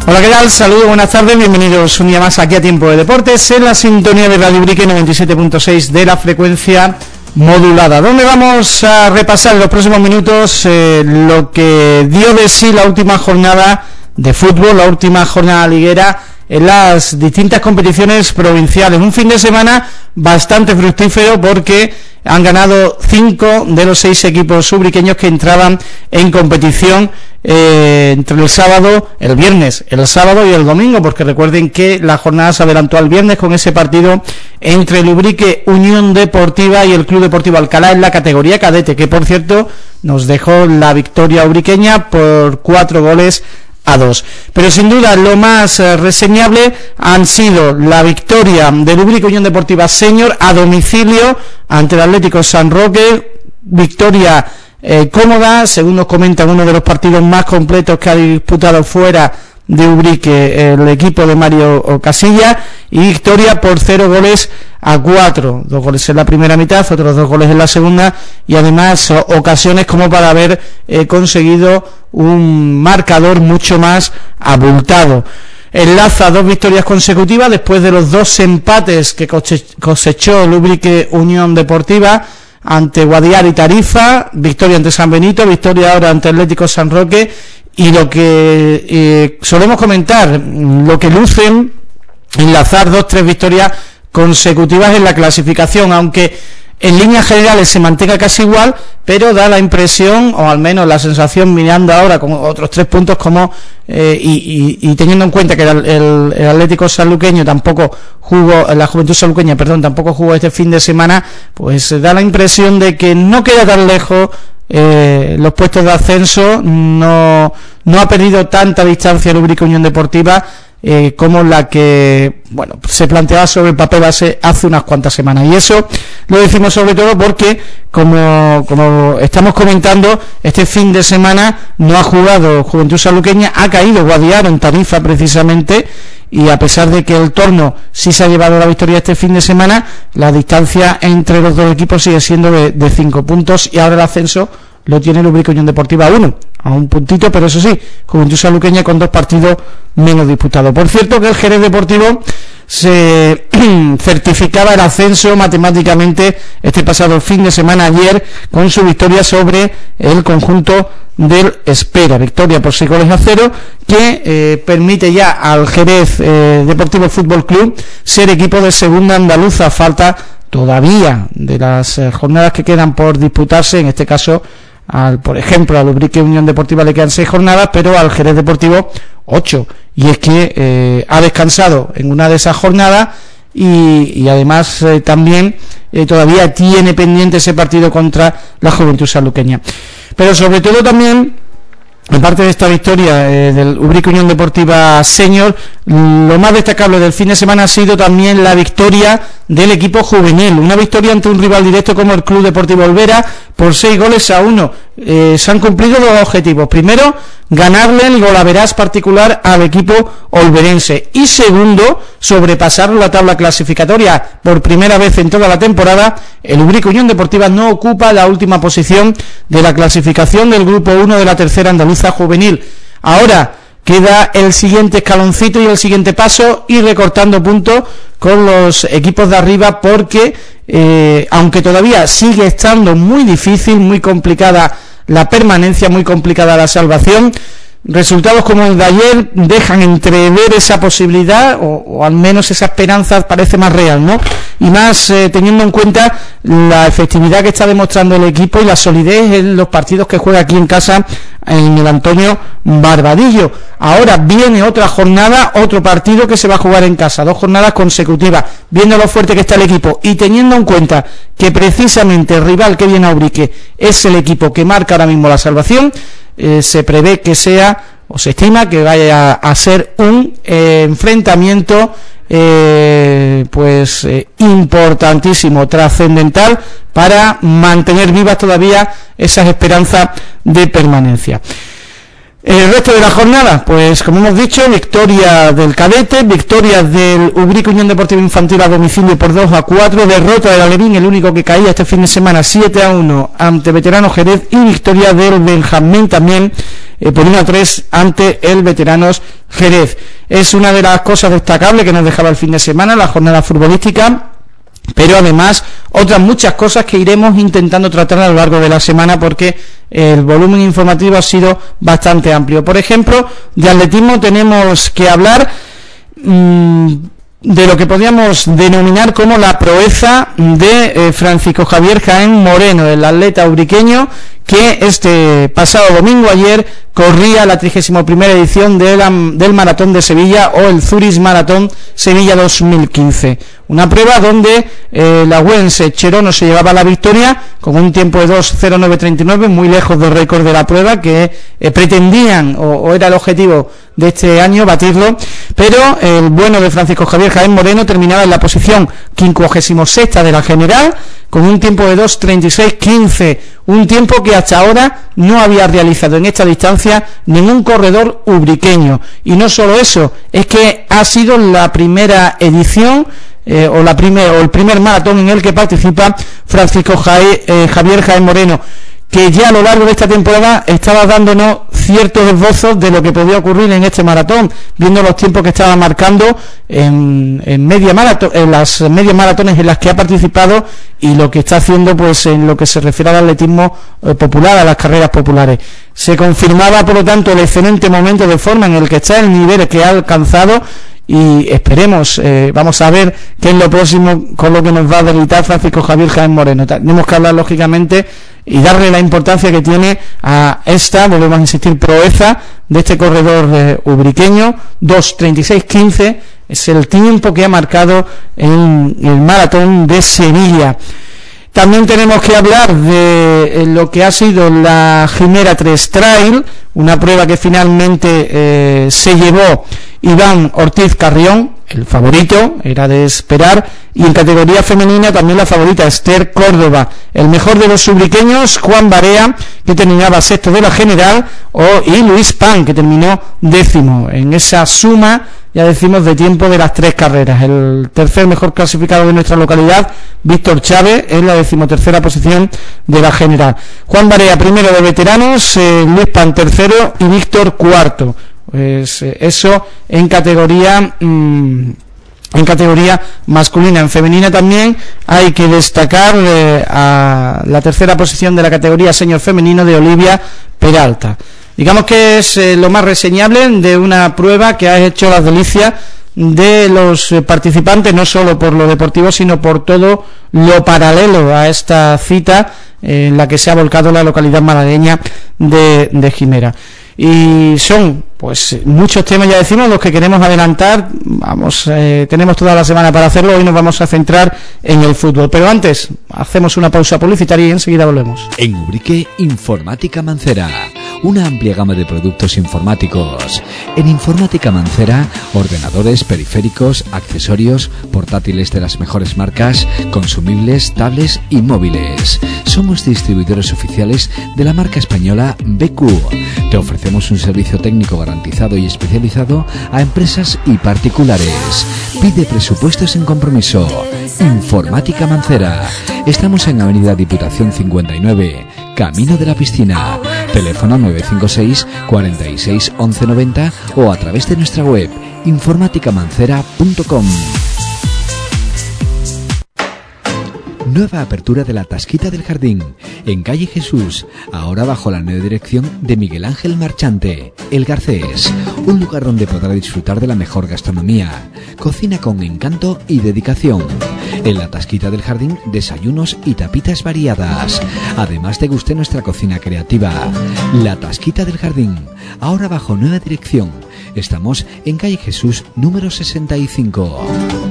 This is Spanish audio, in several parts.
Hola, ¿qué tal? Saludos, buenas tardes, bienvenidos un día más aquí a Tiempo de Deportes en la sintonía de Radio Ubrique 97.6 de la frecuencia modulada, donde vamos a repasar en los próximos minutos lo que dio de sí la última jornada de fútbol, la última jornada liguera en las distintas competiciones provinciales. Un fin de semana bastante fructífero porque han ganado 5 de los 6 equipos ubriqueños que entraban en competición entre el viernes, el sábado y el domingo, porque recuerden que la jornada se adelantó al viernes con ese partido entre el Ubrique Unión Deportiva y el Club Deportivo Alcalá en la categoría cadete, que por cierto nos dejó la victoria ubriqueña por 4-2. Pero sin duda lo más reseñable han sido la victoria del Ubrique Unión Deportiva Senior a domicilio ante el Atlético San Roque, victoria cómoda, según nos comentan, uno de los partidos más completos que ha disputado fuera de Ubrique el equipo de Mario Casilla, y victoria por 0-4, 2 goles en la primera mitad, otros 2 goles en la segunda, y además ocasiones como para haber conseguido un marcador mucho más abultado. Enlaza 2 victorias consecutivas después de los 2 empates que cosechó el Ubrique Unión Deportiva ante Guadiar y Tarifa, victoria ante San Benito, victoria ahora ante Atlético San Roque, y lo que solemos comentar, lo que lucen enlazar 2-3 victorias consecutivas en la clasificación, aunque en líneas generales se mantenga casi igual, pero da la impresión, o al menos la sensación mirando ahora con otros 3 puntos como y teniendo en cuenta que el Atlético Sanluqueño tampoco jugó, la Juventud Sanluqueña, tampoco jugó este fin de semana, pues da la impresión de que no queda tan lejos los puestos de ascenso, no ha perdido tanta distancia el Ubrique Unión Deportiva como la que se planteaba sobre el papel hace unas cuantas semanas, y eso lo decimos sobre todo porque como estamos comentando, este fin de semana no ha jugado Juventud Sanluqueña, ha caído Guadiar en Tarifa precisamente, y a pesar de que el Torno sí se ha llevado la victoria este fin de semana, la distancia entre los dos equipos sigue siendo de 5 puntos, y ahora el ascenso lo tiene el Ubrique Unión Deportiva a un puntito, pero eso sí, Juventud Sanluqueña con 2 partidos menos disputados. Por cierto que el Jerez Deportivo se certificaba el ascenso matemáticamente este pasado fin de semana, ayer, con su victoria sobre el conjunto del Espera, victoria por 6-0, que permite ya al Jerez Deportivo Fútbol Club ser equipo de segunda andaluza. Falta todavía de las jornadas que quedan por disputarse, en este caso por ejemplo al Ubrique Unión Deportiva le quedan 6 jornadas, pero al Jerez Deportivo 8, y es que ha descansado en una de esas jornadas y además también todavía tiene pendiente ese partido contra la Juventud Sanluqueña. Pero sobre todo también, aparte de esta victoria del Ubrique Unión Deportiva Senior, lo más destacable del fin de semana ha sido también la victoria del equipo juvenil, una victoria ante un rival directo como el Club Deportivo Olvera por 6-1. Se han cumplido 2 objetivos: primero, ganarle el golaveras particular al equipo olverense, y segundo, sobrepasar la tabla clasificatoria. Por primera vez en toda la temporada, el Ubrique Unión Deportiva no ocupa la última posición de la clasificación del grupo 1 de la tercera andaluza juvenil. Ahora queda el siguiente escaloncito y el siguiente paso, y recortando puntos con los equipos de arriba, porque aunque todavía sigue estando muy difícil, muy complicada la permanencia, muy complicada la salvación, resultados como el de ayer dejan entrever esa posibilidad, o al menos esa esperanza parece más real, ¿no? Y más teniendo en cuenta la efectividad que está demostrando el equipo y la solidez en los partidos que juega aquí en casa en el Antonio Barbadillo. Ahora viene otra jornada, otro partido que se va a jugar en casa, 2 jornadas consecutivas, viendo lo fuerte que está el equipo y teniendo en cuenta que precisamente el rival que viene a Ubrique es el equipo que marca ahora mismo la salvación. Se prevé que sea, o se estima que vaya a ser un enfrentamiento importantísimo, trascendental, para mantener vivas todavía esas esperanzas de permanencia. El resto de la jornada, pues como hemos dicho, victoria del cadete, victoria del Ubrique Unión Deportiva Infantil a domicilio por 2-4, derrota del Alevín, el único que caía este fin de semana, 7-1 ante Veterano Jerez, y victoria del Benjamín también por 1-3 ante el Veteranos Jerez. Es una de las cosas destacables que nos dejaba el fin de semana, la jornada futbolística, pero además otras muchas cosas que iremos intentando tratar a lo largo de la semana, porque el volumen informativo ha sido bastante amplio. Por ejemplo, de atletismo tenemos que hablar de lo que podríamos denominar como la proeza de Francisco Javier Jaén Moreno, el atleta ubriqueño que este pasado domingo, ayer, corría la 31ª edición del Maratón de Sevilla, o el Zurich Maratón Sevilla 2015. Una prueba donde la Güense Cherono se llevaba la victoria con un tiempo de 2:09:39, muy lejos del récord de la prueba que pretendían, o era el objetivo de este año, batirlo, pero el bueno de Francisco Javier Jaén Moreno terminaba en la posición 56ª de la general con un tiempo de 2:36:15, un tiempo que hasta ahora no había realizado en esta distancia ningún corredor ubriqueño. Y no solo eso, es que ha sido la primera edición o el primer maratón en el que participa Francisco Javier Jaén Moreno, que ya a lo largo de esta temporada estaba dándonos ciertos esbozos de lo que podía ocurrir en este maratón, viendo los tiempos que estaba marcando en media maratón, en las medias maratones en las que ha participado, y lo que está haciendo pues en lo que se refiere al atletismo popular, a las carreras populares. Se confirmaba, por lo tanto, el excelente momento de forma en el que está, el nivel que ha alcanzado, y esperemos, vamos a ver qué es lo próximo con lo que nos va a deleitar Francisco Javier Jaén Moreno. Tenemos que hablar, lógicamente, y darle la importancia que tiene a esta, volvemos a insistir, proeza de este corredor ubriqueño. 2:36:15 es el tiempo que ha marcado en el Maratón de Sevilla. También tenemos que hablar de lo que ha sido la Jimera 3 Trail, una prueba que finalmente se llevó Iván Ortiz Carrión, el favorito, era de esperar, y en categoría femenina también la favorita Esther Córdoba. El mejor de los ubriqueños, Juan Barea, que terminaba sexto de la general, y Luis Pan, que terminó 10º en esa suma, ya decimos, de tiempo de las tres carreras. El tercer mejor clasificado de nuestra localidad, Víctor Chávez, en la 13ª posición de la general. Juan Barea primero de veteranos, Luis Pan tercero y Víctor cuarto. Pues eso en categoría masculina. En femenina también hay que destacar a la tercera posición de la categoría senior femenino de Olivia Peralta. Digamos que es lo más reseñable de una prueba que ha hecho las delicias de los participantes, no solo por lo deportivo, sino por todo lo paralelo a esta cita en la que se ha volcado la localidad malagueña de Jimera. Y son pues muchos temas, ya decimos, los que queremos adelantar. Tenemos toda la semana para hacerlo. Hoy nos vamos a centrar en el fútbol, pero antes hacemos una pausa publicitaria y enseguida volvemos. En Ubrique, Informática Mancera, una amplia gama de productos informáticos. En Informática Mancera, ordenadores, periféricos, accesorios, portátiles de las mejores marcas, consumibles, tablets y móviles. Somos distribuidores oficiales de la marca española BQ. Te ofrecemos un servicio técnico garantizado y especializado a empresas y particulares. Pide presupuestos sin compromiso. Informática Mancera. Estamos en Avenida Diputación 59, Camino de la Piscina. Teléfono 956 46 11 90 o a través de nuestra web informáticamancera.com. Nueva apertura de la Tasquita del Jardín, en calle Jesús, ahora bajo la nueva dirección de Miguel Ángel Marchante, El Garcés, un lugar donde podrá disfrutar de la mejor gastronomía, cocina con encanto y dedicación. En la Tasquita del Jardín, desayunos y tapitas variadas, además de guste nuestra cocina creativa. La Tasquita del Jardín, ahora bajo nueva dirección. Estamos en calle Jesús número 65.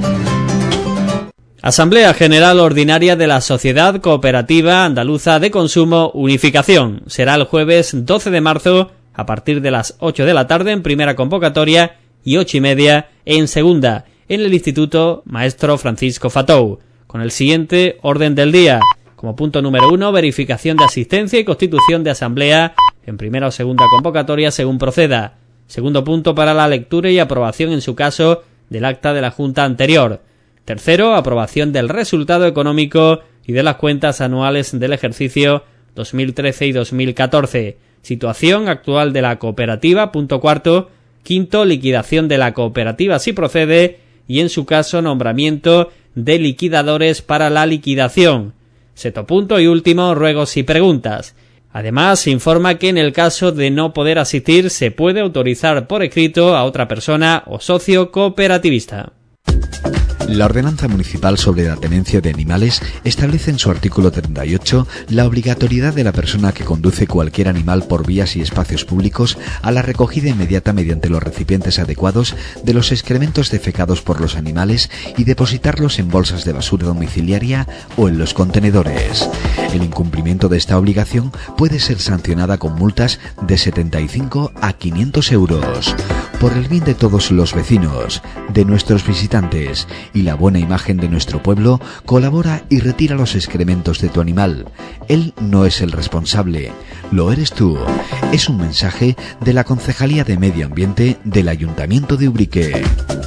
Asamblea General Ordinaria de la Sociedad Cooperativa Andaluza de Consumo Unificación. Será el jueves 12 de marzo a partir de las 8 de la tarde en primera convocatoria y 8:30 en segunda, en el Instituto Maestro Francisco Fatou, con el siguiente orden del día. Como punto número 1, verificación de asistencia y constitución de asamblea en primera o segunda convocatoria según proceda. Segundo punto, para la lectura y aprobación en su caso del acta de la Junta anterior. Tercero, aprobación del resultado económico y de las cuentas anuales del ejercicio 2013 y 2014. situación actual de la cooperativa, punto cuarto. Quinto, liquidación de la cooperativa si procede y en su caso nombramiento de liquidadores para la liquidación. Sexto punto y último, ruegos y preguntas. Además, se informa que en el caso de no poder asistir se puede autorizar por escrito a otra persona o socio cooperativista. La Ordenanza Municipal sobre la Tenencia de Animales establece en su artículo 38 la obligatoriedad de la persona que conduce cualquier animal por vías y espacios públicos a la recogida inmediata mediante los recipientes adecuados de los excrementos defecados por los animales y depositarlos en bolsas de basura domiciliaria o en los contenedores. El incumplimiento de esta obligación puede ser sancionada con multas de 75 a 500 euros. Por el bien de todos los vecinos, de nuestros visitantes y la buena imagen de nuestro pueblo, colabora y retira los excrementos de tu animal. Él no es el responsable, lo eres tú. Es un mensaje de la Concejalía de Medio Ambiente del Ayuntamiento de Ubrique.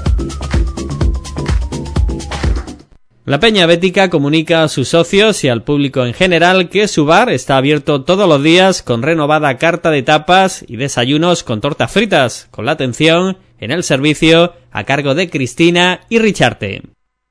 La Peña Bética comunica a sus socios y al público en general que su bar está abierto todos los días con renovada carta de tapas y desayunos con tortas fritas, con la atención en el servicio a cargo de Cristina y Richarte.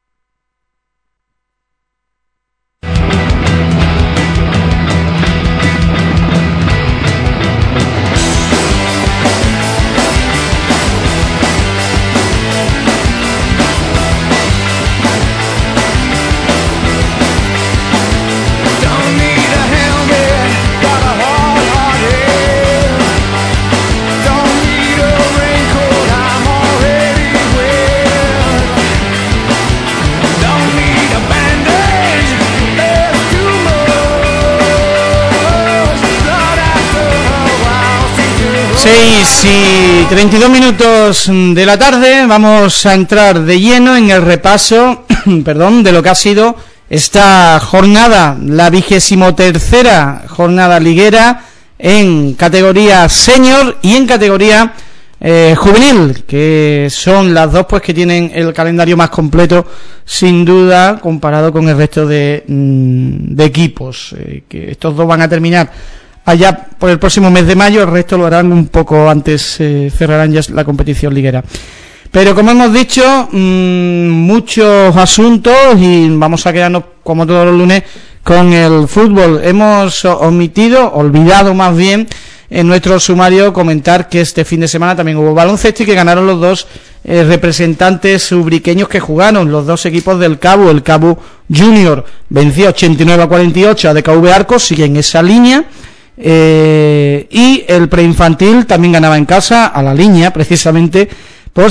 Y 32 minutos de la tarde, vamos a entrar de lleno en el repaso de lo que ha sido esta jornada, la 23ª jornada liguera en categoría senior y en categoría juvenil, que son las dos pues que tienen el calendario más completo sin duda comparado con el resto de equipos, que estos dos van a terminar allá por el próximo mes de mayo, el resto lo harán un poco antes, cerrarán ya la competición liguera. Pero como hemos dicho, muchos asuntos y vamos a quedarnos como todos los lunes con el fútbol. Hemos olvidado más bien en nuestro sumario comentar que este fin de semana también hubo baloncesto y que ganaron los dos representantes ubriqueños que jugaron, los dos equipos del Cabo. El Cabo Junior venció 89-48 a DKV Arcos, sigue en esa línea. Y el preinfantil también ganaba en casa a la línea precisamente por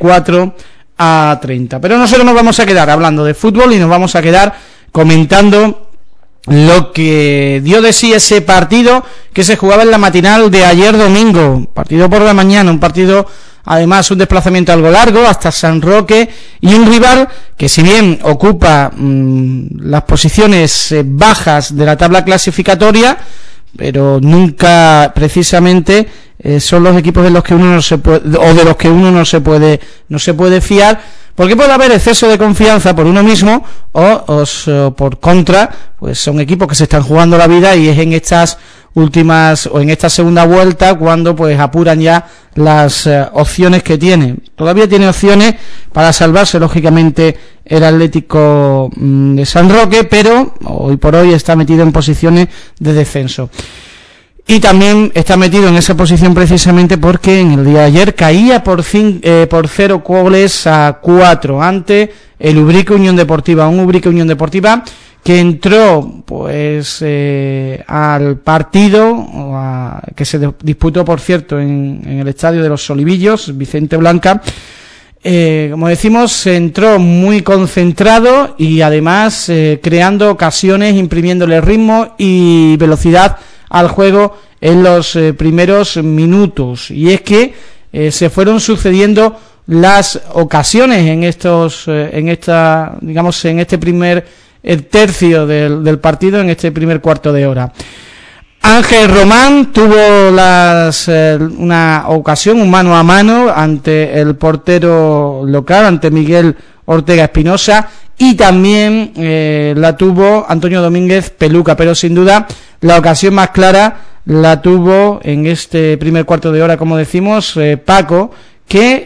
64-30. Pero nosotros nos vamos a quedar hablando de fútbol y nos vamos a quedar comentando lo que dio de sí ese partido que se jugaba en la matinal de ayer domingo, partido por la mañana, un partido además un desplazamiento algo largo hasta San Roque y un rival que si bien ocupa las posiciones bajas de la tabla clasificatoria, pero nunca precisamente son los equipos de los que uno no se puede, o de los que uno no se puede fiar, porque puede haber exceso de confianza por uno mismo o por contra, pues son equipos que se están jugando la vida y es en estas últimas o en esta segunda vuelta cuando pues apuran ya las opciones que tienen. Todavía tiene opciones para salvarse lógicamente el Atlético de San Roque, pero hoy por hoy está metido en posiciones de descenso. Y también está metido en esa posición precisamente porque en el día de ayer caía por 0 goles a 4 ante el Ubrique Unión Deportiva, un Ubrique Unión Deportiva que entró pues al partido que se disputó, por cierto, en el estadio de los Solivillos, Vicente Blanca. Como decimos, entró muy concentrado y además creando ocasiones, imprimiéndole ritmo y velocidad al juego en los primeros minutos. Y es que se fueron sucediendo las ocasiones en este primer tercio del partido, en este primer cuarto de hora. Ángel Román tuvo una ocasión, un mano a mano ante el portero local, ante Miguel Ortega Espinosa, y también la tuvo Antonio Domínguez Peluca, pero sin duda la ocasión más clara la tuvo en este primer cuarto de hora, como decimos, Paco, que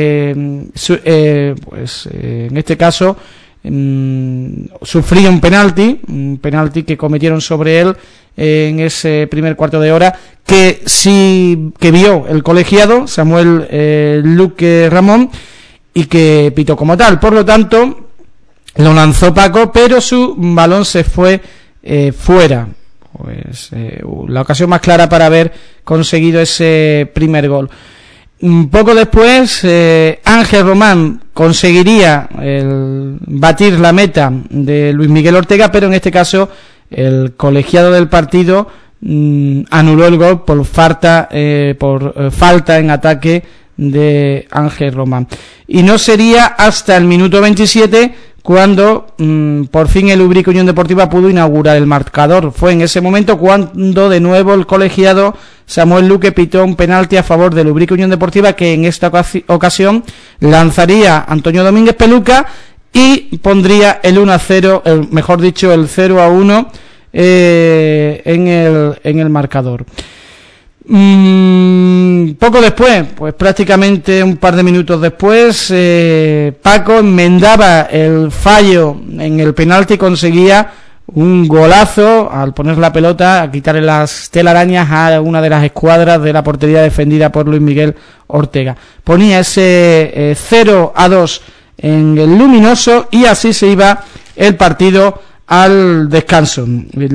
en este caso sufría un penalti que cometieron sobre él en ese primer cuarto de hora, que vio el colegiado Samuel Luque Ramón y que pitó como tal. Por lo tanto, lo lanzó Paco, pero su balón se fue fuera. Pues la ocasión más clara para haber conseguido ese primer gol. Un poco después, Ángel Román conseguiría batir la meta de Luis Miguel Ortega, pero en este caso el colegiado del partido anuló el gol por falta en ataque de Ángel Román. Y no sería hasta el minuto 27 cuando por fin el Ubrique Unión Deportiva pudo inaugurar el marcador. Fue en ese momento cuando de nuevo el colegiado Samuel Luque pitó un penalti a favor del Ubrique Unión Deportiva, que en esta ocasión lanzaría Antonio Domínguez Peluca y pondría el 1-0, mejor dicho, el 0-1 en el marcador. Poco después, pues prácticamente un par de minutos después, Paco enmendaba el fallo en el penalti y conseguía un golazo al poner la pelota, a quitarle las telarañas a una de las escuadras de la portería defendida por Luis Miguel Ortega. Ponía ese 0-2 en el luminoso y así se iba el partido al descanso. En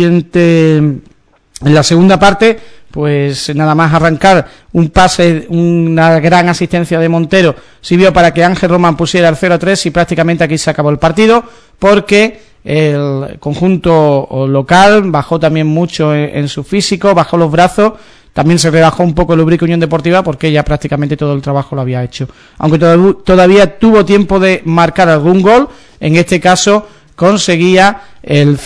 la segunda parte, pues nada más arrancar, un pase, una gran asistencia de Montero sirvió para que Ángel Román pusiera el 0-3 y prácticamente aquí se acabó el partido, porque el conjunto local bajó también mucho en su físico, bajó los brazos, también se rebajó un poco el Ubrique Unión Deportiva porque ya prácticamente todo el trabajo lo había hecho, aunque todavía tuvo tiempo de marcar algún gol. En este caso conseguía el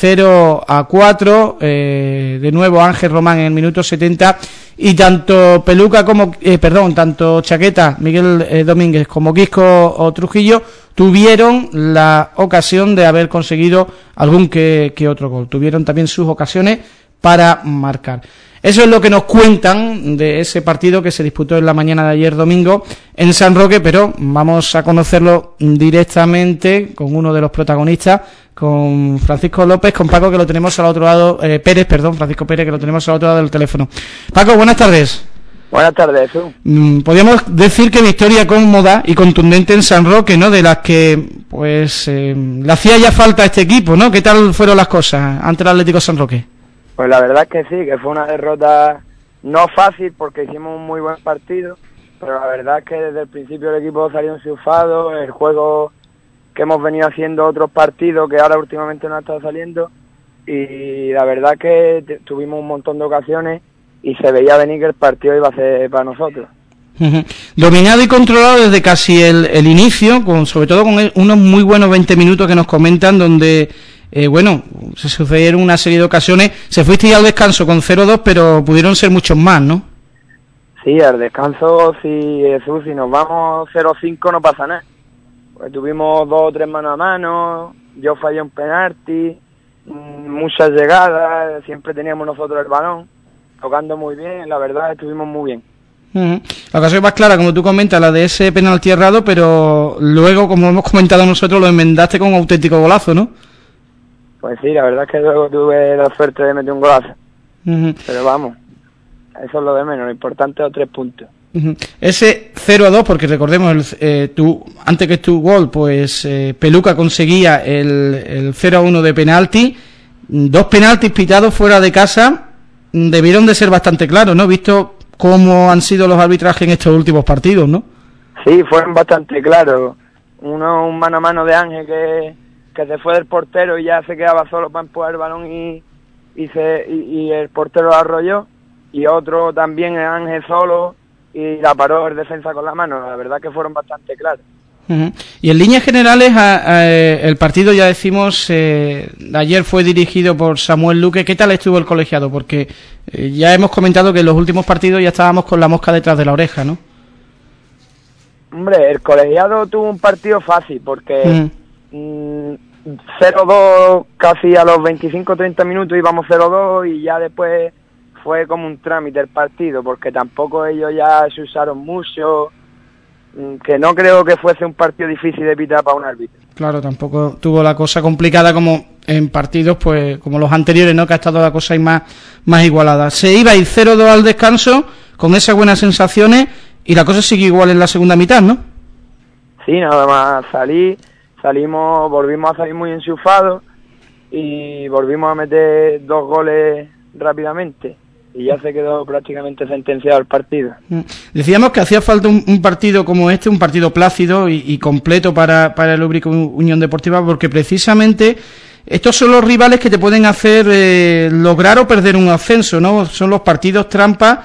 0-4 de nuevo Ángel Román en el minuto 70, y tanto Peluca como tanto Chaqueta, Miguel Domínguez, como Quisco o Trujillo tuvieron la ocasión de haber conseguido algún que otro gol, tuvieron también sus ocasiones para marcar. Eso es lo que nos cuentan de ese partido que se disputó en la mañana de ayer domingo en San Roque, pero vamos a conocerlo directamente con uno de los protagonistas, con Francisco López, con Paco, que lo tenemos al otro lado, Francisco Pérez, que lo tenemos al otro lado del teléfono. Paco, buenas tardes. Buenas tardes, Jesús. Podríamos decir que victoria cómoda y contundente en San Roque, ¿no? De las que, pues, le hacía ya falta a este equipo, ¿no? ¿Qué tal fueron las cosas ante el Atlético San Roque? Pues la verdad es que sí, que fue una derrota no fácil porque hicimos un muy buen partido, pero la verdad es que desde el principio el equipo salió enchufado, el juego que hemos venido haciendo otros partidos que ahora últimamente no ha estado saliendo, y la verdad es que tuvimos un montón de ocasiones y se veía venir que el partido iba a ser para nosotros. Dominado y controlado desde casi el inicio, sobre todo con unos muy buenos 20 minutos que nos comentan, donde se sucedieron una serie de ocasiones. Se fuiste al descanso con 0-2, pero pudieron ser muchos más, ¿no? Sí, al descanso, sí, Jesús, si nos vamos 0-5 no pasa nada. Pues tuvimos 2 o 3 mano a mano, yo fallé un penalti, muchas llegadas, siempre teníamos nosotros el balón, tocando muy bien, la verdad estuvimos muy bien. La ocasión más clara, como tú comentas, la de ese penalti errado, pero luego, como hemos comentado nosotros, lo enmendaste con un auténtico golazo, ¿no? Pues sí, la verdad es que luego tuve la suerte de meter un golazo. Pero vamos, eso es lo de menos, lo importante es los 3 puntos. Ese 0-2, porque recordemos, antes que tu gol, pues Peluca conseguía el 0-1 de penalti, 2 penaltis pitados fuera de casa, debieron de ser bastante claros, ¿no? Visto cómo han sido los arbitrajes en estos últimos partidos, ¿no? Sí, fueron bastante claros. Uno, un mano a mano de Ángel que se fue del portero y ya se quedaba solo para empujar el balón y el portero lo arrolló, y otro también el Ángel solo y la paró el defensa con la mano. La verdad que fueron bastante claros. Y en líneas generales el partido, ya decimos, ayer fue dirigido por Samuel Luque. ¿Qué tal estuvo el colegiado? Porque ya hemos comentado que en los últimos partidos ya estábamos con la mosca detrás de la oreja, ¿no? Hombre, el colegiado tuvo un partido fácil porque 0-2 casi a los 25-30 minutos íbamos 0-2 y ya después fue como un trámite el partido, porque tampoco ellos ya se usaron mucho, que no creo que fuese un partido difícil de pitar para un árbitro. Claro, tampoco tuvo la cosa complicada como en partidos pues como los anteriores, ¿no? Que ha estado la cosa ahí más igualada. Se iba a ir 0-2 al descanso con esas buenas sensaciones y la cosa sigue igual en la segunda mitad, ¿no? Sí, nada más volvimos a salir muy enchufados y volvimos a meter 2 goles rápidamente y ya se quedó prácticamente sentenciado el partido. Decíamos que hacía falta un partido como este, un partido plácido y completo para el Lubrica Unión Deportiva, porque precisamente estos son los rivales que te pueden hacer lograr o perder un ascenso, ¿no? Son los partidos trampa,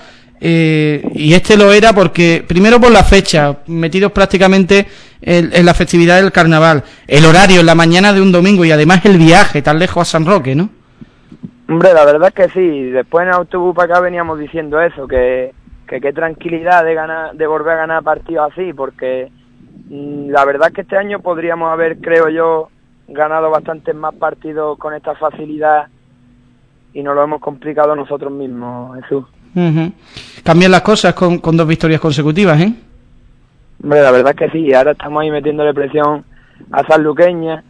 y este lo era porque, primero por la fecha, metidos prácticamente en la festividad del carnaval, el horario en la mañana de un domingo y además el viaje tan lejos a San Roque, ¿no? Hombre, la verdad es que sí, después en autobús para acá veníamos diciendo eso, que qué tranquilidad de volver a ganar partidos así, porque la verdad es que este año podríamos haber, creo yo, ganado bastantes más partidos con esta facilidad y nos lo hemos complicado nosotros mismos, Jesús. Cambian las cosas con 2 victorias consecutivas, ¿eh? Hombre, la verdad es que sí, ahora estamos ahí metiéndole presión a Sanluqueña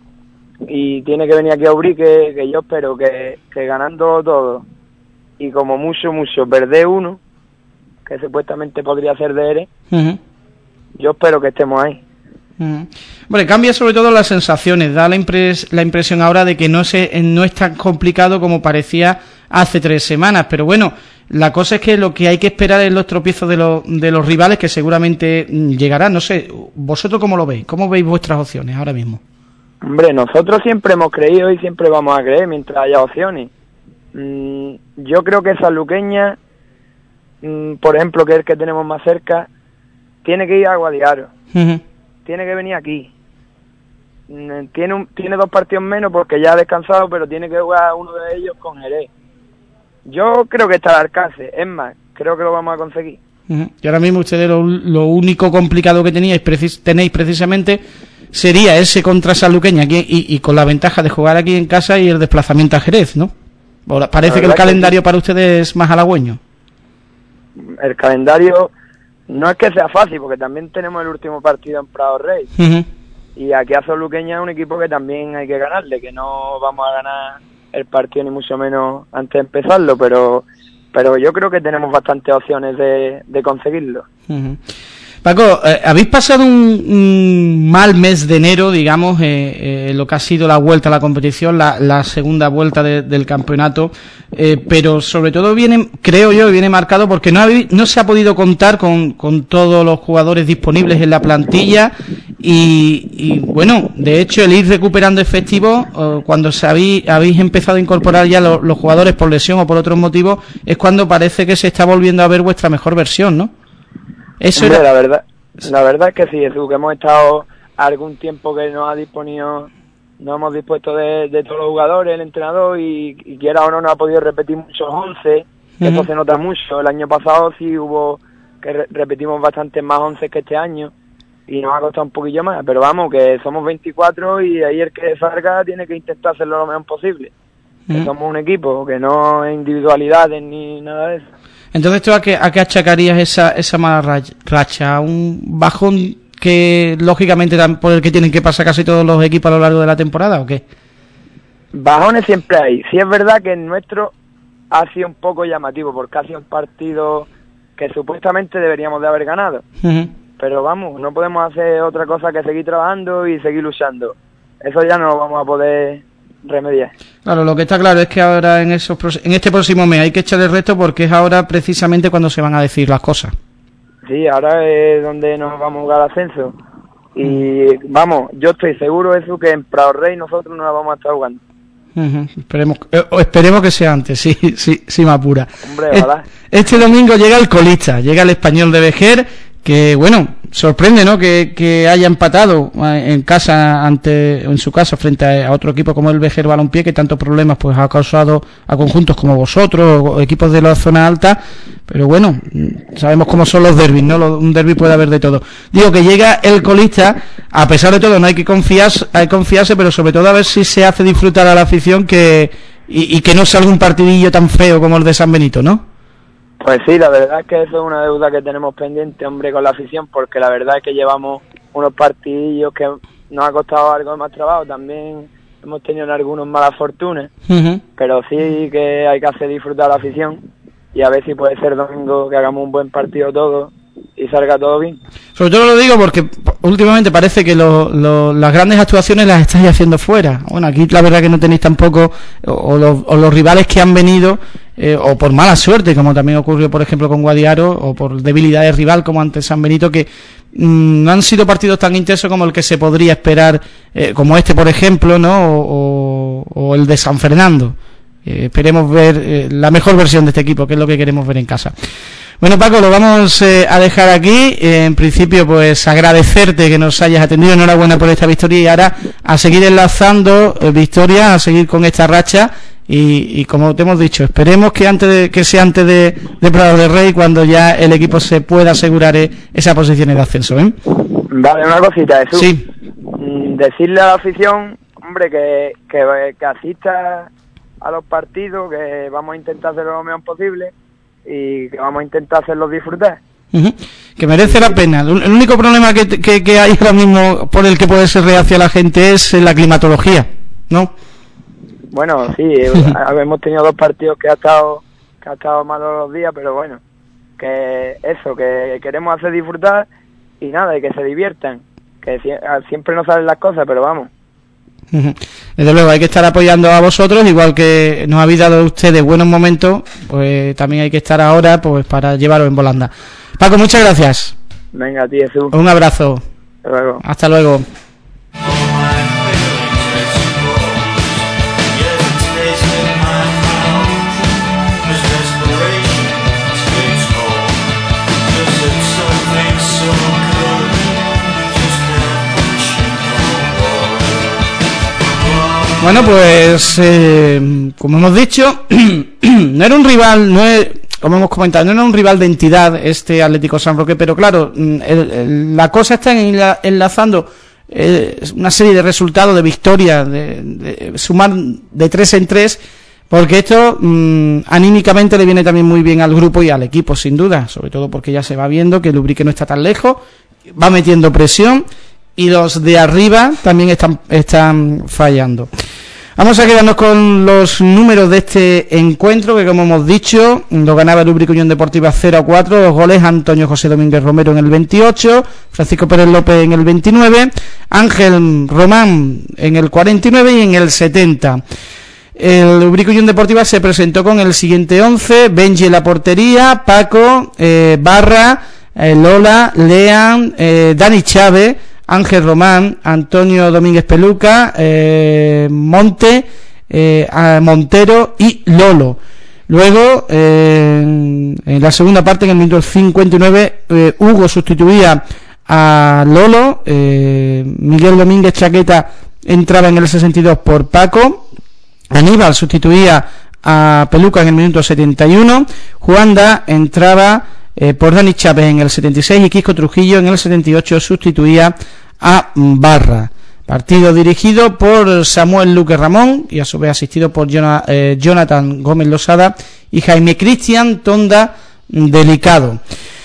y tiene que venir aquí a Ubrique, que yo espero que ganando todo y como mucho perder uno, que supuestamente podría ser de Eres, yo espero que estemos ahí. Bueno, cambia sobre todo las sensaciones, da la impresión ahora de que no es tan complicado como parecía hace 3 semanas, pero bueno, la cosa es que lo que hay que esperar es los tropiezos de los rivales que seguramente llegarán. No sé, ¿vosotros cómo lo veis? ¿Cómo veis vuestras opciones ahora mismo? Hombre, nosotros siempre hemos creído y siempre vamos a creer mientras haya opciones. Yo creo que Sanluqueña, por ejemplo, que es el que tenemos más cerca, tiene que ir a Guadiaro. Tiene que venir aquí. Tiene 2 partidos menos porque ya ha descansado, pero tiene que jugar uno de ellos con Jerez. Yo creo que está al alcance, es más, creo que lo vamos a conseguir. Y ahora mismo ustedes lo único complicado que tenéis precisamente sería ese contra Sanluqueña aquí, y con la ventaja de jugar aquí en casa y el desplazamiento a Jerez, ¿no? Ahora, parece que el calendario para ustedes es más halagüeño. El calendario no es que sea fácil, porque también tenemos el último partido en Prado Rey. Y aquí a Sanluqueña es un equipo que también hay que ganarle, que no vamos a ganar el partido ni mucho menos antes de empezarlo, pero yo creo que tenemos bastantes opciones de conseguirlo. Paco, habéis pasado un mal mes de enero, digamos, lo que ha sido la vuelta a la competición, la segunda vuelta del campeonato, pero sobre todo creo yo, viene marcado porque no se ha podido contar con todos los jugadores disponibles en la plantilla y bueno, de hecho el ir recuperando efectivos, cuando habéis empezado a incorporar ya los jugadores por lesión o por otros motivos, es cuando parece que se está volviendo a ver vuestra mejor versión, ¿no? Eso Hombre, la verdad es que sí, Jesús, que hemos estado algún tiempo que nos hemos dispuesto de todos los jugadores, el entrenador, y quiera o no ha podido repetir muchos 11, que eso se nota mucho. El año pasado sí hubo que repetimos bastante más 11 que este año, y nos ha costado un poquillo más, pero vamos, que somos 24 y ahí el que salga tiene que intentar hacerlo lo mejor posible. Que somos un equipo, que no es individualidades ni nada de eso. Entonces, ¿tú a qué achacarías esa mala racha? ¿Un bajón que, lógicamente, por el que tienen que pasar casi todos los equipos a lo largo de la temporada, o qué? Bajones siempre hay. Sí es verdad que el nuestro ha sido un poco llamativo, porque ha sido un partido que supuestamente deberíamos de haber ganado. Pero vamos, no podemos hacer otra cosa que seguir trabajando y seguir luchando. Eso ya no lo vamos a poder remediar. Claro, lo que está claro es que ahora en este próximo mes hay que echar el resto, porque es ahora precisamente cuando se van a decir las cosas. Sí, ahora es donde nos vamos a jugar al ascenso y vamos, yo estoy seguro eso, que en Prado Rey nosotros no la vamos a estar jugando. Esperemos que sea antes, sí me apura. Hombre, ojalá. Este domingo llega el colista, llega el Español de Vejer, que bueno, sorprende, ¿no?, que haya empatado en su casa frente a otro equipo como el Vejer Balompié, que tantos problemas pues ha causado a conjuntos como vosotros o equipos de la zona alta, pero bueno, sabemos cómo son los derbis, ¿no? Un derbi puede haber de todo. Digo que llega el colista, a pesar de todo no hay que confiarse, pero sobre todo a ver si se hace disfrutar a la afición, que y que no salga un partidillo tan feo como el de San Benito, ¿no? Pues sí, la verdad es que eso es una deuda que tenemos pendiente, hombre, con la afición, porque la verdad es que llevamos unos partidillos que nos ha costado algo más trabajo, también hemos tenido algunos malas fortunas, pero sí que hay que hacer disfrutar a la afición y a ver si puede ser domingo que hagamos un buen partido todos y salga todo bien. Sobre todo lo digo porque últimamente parece que las grandes actuaciones las estáis haciendo fuera. Bueno, aquí la verdad que no tenéis tampoco, o los rivales que han venido, o por mala suerte, como también ocurrió por ejemplo con Guadiaro, o por debilidad de rival como ante San Benito, que no han sido partidos tan intensos como el que se podría esperar, como este por ejemplo, ¿no? O el de San Fernando. Esperemos ver la mejor versión de este equipo, que es lo que queremos ver en casa. Bueno, Paco, lo vamos a dejar aquí. En principio, pues agradecerte que nos hayas atendido. Enhorabuena por esta victoria y ahora a seguir enlazando victorias, a seguir con esta racha y como te hemos dicho, esperemos que sea antes de Prado de Rey, cuando ya el equipo se pueda asegurar esa posición de ascenso, ¿eh? Vale, una cosita, Jesús. Sí. Decirle a la afición, hombre, que asista a los partidos, que vamos a intentar hacerlo lo mejor posible y que vamos a intentar hacerlos disfrutar. Que merece la pena. El único problema que hay ahora mismo por el que puede ser reacia la gente es la climatología, ¿no? Bueno, sí, hemos tenido 2 partidos que ha estado malos los días, pero bueno, que eso, que queremos hacer disfrutar y nada, y que se diviertan, que siempre no salen las cosas, pero vamos. Desde luego hay que estar apoyando a vosotros, igual que nos habéis dado ustedes buenos momentos, pues también hay que estar ahora pues para llevaros en volanda. Paco, muchas gracias. Venga, a ti, Jesús. Un abrazo. Hasta luego. Hasta luego. Bueno, pues como hemos dicho, no era un rival, como hemos comentado, no era un rival de entidad este Atlético San Roque, pero claro, la cosa está enlazando una serie de resultados, de victorias, de sumar de 3 en 3, porque esto anímicamente le viene también muy bien al grupo y al equipo, sin duda, sobre todo porque ya se va viendo que el Ubrique no está tan lejos, va metiendo presión y los de arriba también están fallando. Vamos a quedarnos con los números de este encuentro, que como hemos dicho, lo ganaba el Ubrique Unión Deportiva 0-4, los goles Antonio José Domínguez Romero en el 28, Francisco Pérez López en el 29, Ángel Román en el 49 y en el 70. El Ubrique Unión Deportiva se presentó con el siguiente 11, Benji en la portería, Paco, Barra, Lola, Lean, Dani Chávez, Ángel Román, Antonio Domínguez Peluca, Monte, Montero y Lolo. Luego, en la segunda parte, en el minuto 59, Hugo sustituía a Lolo, Miguel Domínguez Chaqueta entraba en el 62 por Paco, Aníbal sustituía a Peluca en el minuto 71, Juanda entraba por Dani Chávez en el 76 y Quisco Trujillo en el 78 sustituía a Barra. Partido dirigido por Samuel Luque Ramón y a su vez asistido por Jonathan Gómez Losada y Jaime Cristian Tonda Delicado.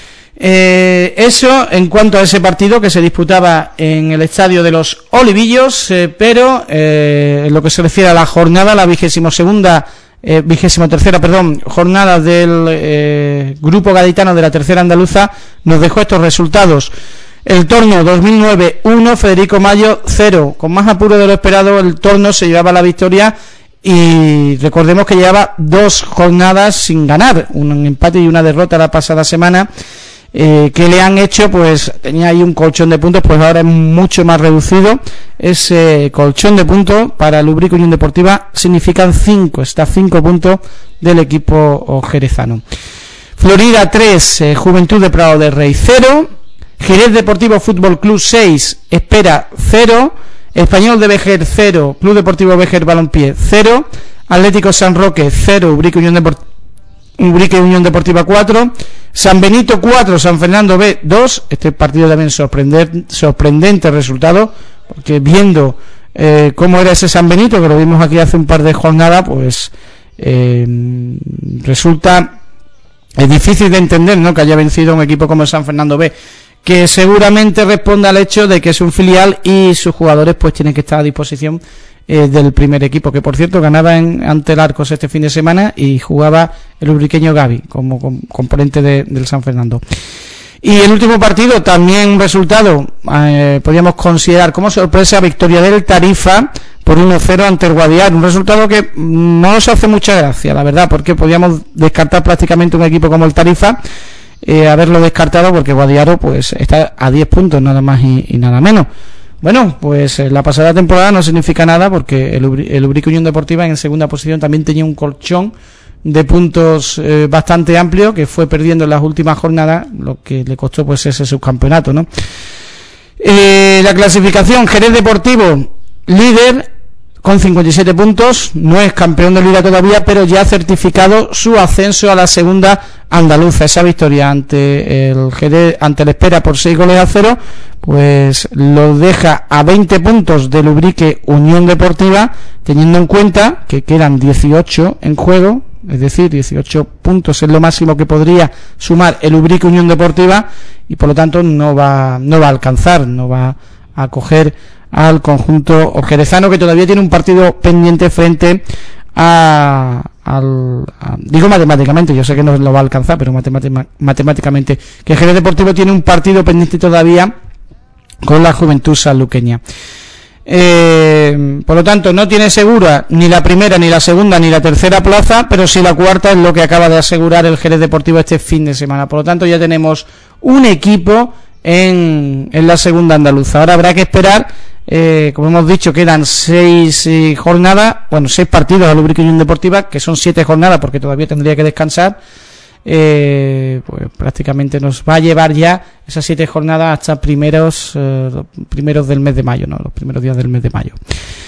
Eso en cuanto a ese partido que se disputaba en el estadio de los Olivillos, pero en lo que se refiere a la jornada, la 23ª jornada del grupo gaditano de la tercera andaluza nos dejó estos resultados. El Torno 2009 1, Federico Mayo 0. Con más apuro de lo esperado, el Torno se llevaba la victoria y recordemos que llevaba 2 jornadas sin ganar, un empate y una derrota la pasada semana, que le han hecho, pues tenía ahí un colchón de puntos, pues ahora es mucho más reducido. Ese colchón de puntos para el Ubrique Unión Deportiva significan 5 puntos del equipo jerezano. Florida 3, Juventud de Prado de Rey 0, Jerez Deportivo Fútbol Club 6, Espera 0, Español de Vejer 0, Club Deportivo Vejer Balompié 0, Atlético San Roque 0, Ubrique Unión Deportiva 4, San Benito 4, San Fernando B 2. Este partido también sorprendente resultado, porque viendo cómo era ese San Benito, que lo vimos aquí hace un par de jornadas, pues resulta difícil de entender, ¿no?, que haya vencido un equipo como el San Fernando B, que seguramente responde al hecho de que es un filial y sus jugadores pues tienen que estar a disposición del primer equipo, que por cierto ganaba ante el Arcos este fin de semana y jugaba el ubriqueño Gaby como componente del San Fernando. Y el último partido, también un resultado podríamos considerar como sorpresa, victoria del Tarifa por 1-0 ante el Guadiaro, un resultado que no nos hace mucha gracia, la verdad, porque podíamos descartar prácticamente un equipo como el Tarifa, haberlo descartado, porque Guadiaro pues está a 10 puntos nada más y nada menos. Bueno, pues la pasada temporada no significa nada, porque el Ubrique Unión Deportiva en segunda posición también tenía un colchón de puntos bastante amplio, que fue perdiendo en las últimas jornadas, lo que le costó pues ese subcampeonato, ¿no? La clasificación: Jerez Deportivo líder con 57 puntos, no es campeón de liga todavía, pero ya ha certificado su ascenso a la segunda andaluza. Esa victoria ante el Jerez, ante el Espera por 6-0, pues lo deja a 20 puntos del Ubrique Unión Deportiva, teniendo en cuenta que quedan 18 en juego, es decir, 18 puntos es lo máximo que podría sumar el Ubrique Unión Deportiva, y por lo tanto no va a alcanzar, no va a coger al conjunto jerezano, que todavía tiene un partido pendiente frente digo matemáticamente, yo sé que no lo va a alcanzar, pero matemáticamente, que Jerez Deportivo tiene un partido pendiente todavía con la Juventud Sanluqueña. Por lo tanto, no tiene segura ni la primera, ni la segunda, ni la tercera plaza, pero sí la cuarta, es lo que acaba de asegurar el Jerez Deportivo este fin de semana. Por lo tanto, ya tenemos un equipo en la segunda andaluza. Ahora habrá que esperar, como hemos dicho, quedan 6 jornadas, bueno, 6 partidos al Ubrique Unión Deportiva, que son 7 jornadas porque todavía tendría que descansar. Pues prácticamente nos va a llevar ya esas 7 jornadas hasta primeros del mes de mayo, ¿no? Los primeros días del mes de mayo.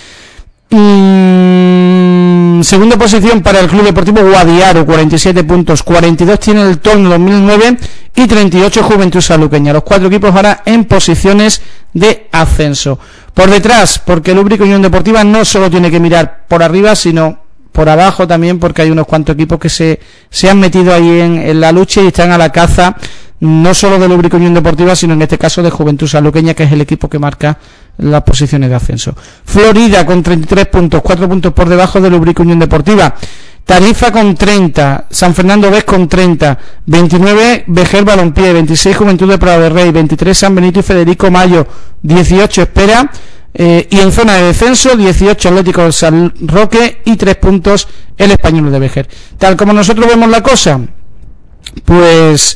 Segunda posición para el Club Deportivo Guadiaro, 47 puntos, 42 tiene el Torno 2009 y 38 Juventud Sanluqueña. Los 4 equipos ahora en posiciones de ascenso. Por detrás, porque el Ubrique Unión Deportiva no solo tiene que mirar por arriba, sino por abajo también, porque hay unos cuantos equipos que se han metido ahí en la lucha y están a la caza, no solo del Ubrique Unión Deportiva, sino en este caso de Juventud Sanluqueña, que es el equipo que marca las posiciones de ascenso. Florida con 33 puntos, 4 puntos por debajo del Ubrique Unión Deportiva. Tarifa con 30, San Fernando B con 30, 29 Vejer Balompié, 26 Juventud de Prado de Rey, 23 San Benito y Federico Mayo, 18 Espera, y en zona de descenso 18 Atlético de San Roque y 3 puntos el Español de Vejer. Tal como nosotros vemos la cosa, pues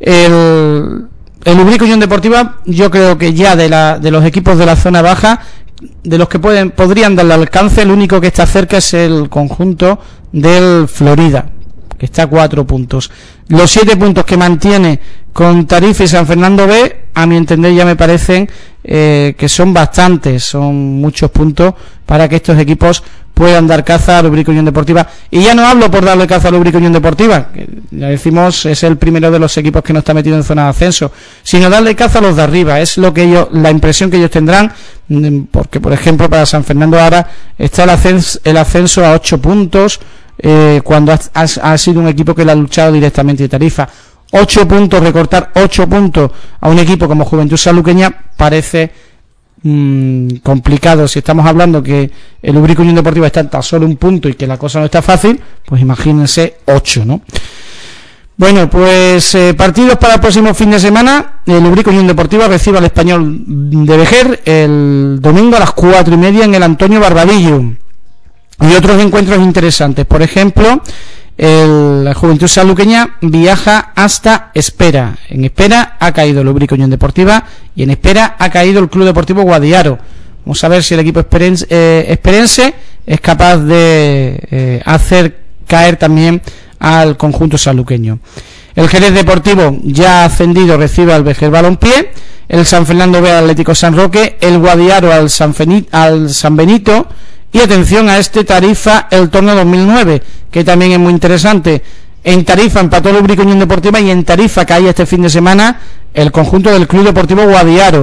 el Ubrique Unión Deportiva, yo creo que ya de los equipos de la zona baja, de los que podrían darle alcance, el único que está cerca es el conjunto del Florida, que está a 4 puntos. Los 7 puntos que mantiene con Tarifa y San Fernando B, a mi entender, ya me parecen que son bastantes, son muchos puntos para que estos equipos puedan dar caza al Ubrique Unión Deportiva. Y ya no hablo por darle caza al Ubrique Unión Deportiva, que ya decimos es el primero de los equipos que no está metido en zona de ascenso, sino darle caza a los de arriba. Es lo que la impresión que ellos tendrán, porque por ejemplo para San Fernando ahora está el ascenso a 8 puntos, cuando ha sido un equipo que le ha luchado directamente de Tarifa. 8 puntos, recortar 8 puntos a un equipo como Juventud Sanluqueña parece complicado. Si estamos hablando que el Ubrique Unión Deportiva está en tan solo un punto y que la cosa no está fácil, pues imagínense 8, ¿no? Bueno, pues partidos para el próximo fin de semana. El Ubrique Unión Deportiva recibe al Español de Vejer el domingo a las 4:30 en el Antonio Barbadillo. Y otros encuentros interesantes, por ejemplo, la Juventud Sanluqueña viaja hasta Espera. En Espera ha caído el Ubrique Unión Deportiva y en Espera ha caído el Club Deportivo Guadiaro. Vamos a ver si el equipo esperense es capaz de hacer caer también al conjunto sanluqueño. El Jerez Deportivo ya ascendido recibe al Vejer Balompié, el San Fernando B al Atlético San Roque, el Guadiaro al San Benito. Y atención a este Tarifa, el Torno 2009, que también es muy interesante. En Tarifa empató el Ubrique Unión Deportiva y en Tarifa caía este fin de semana el conjunto del Club Deportivo Guadiaro.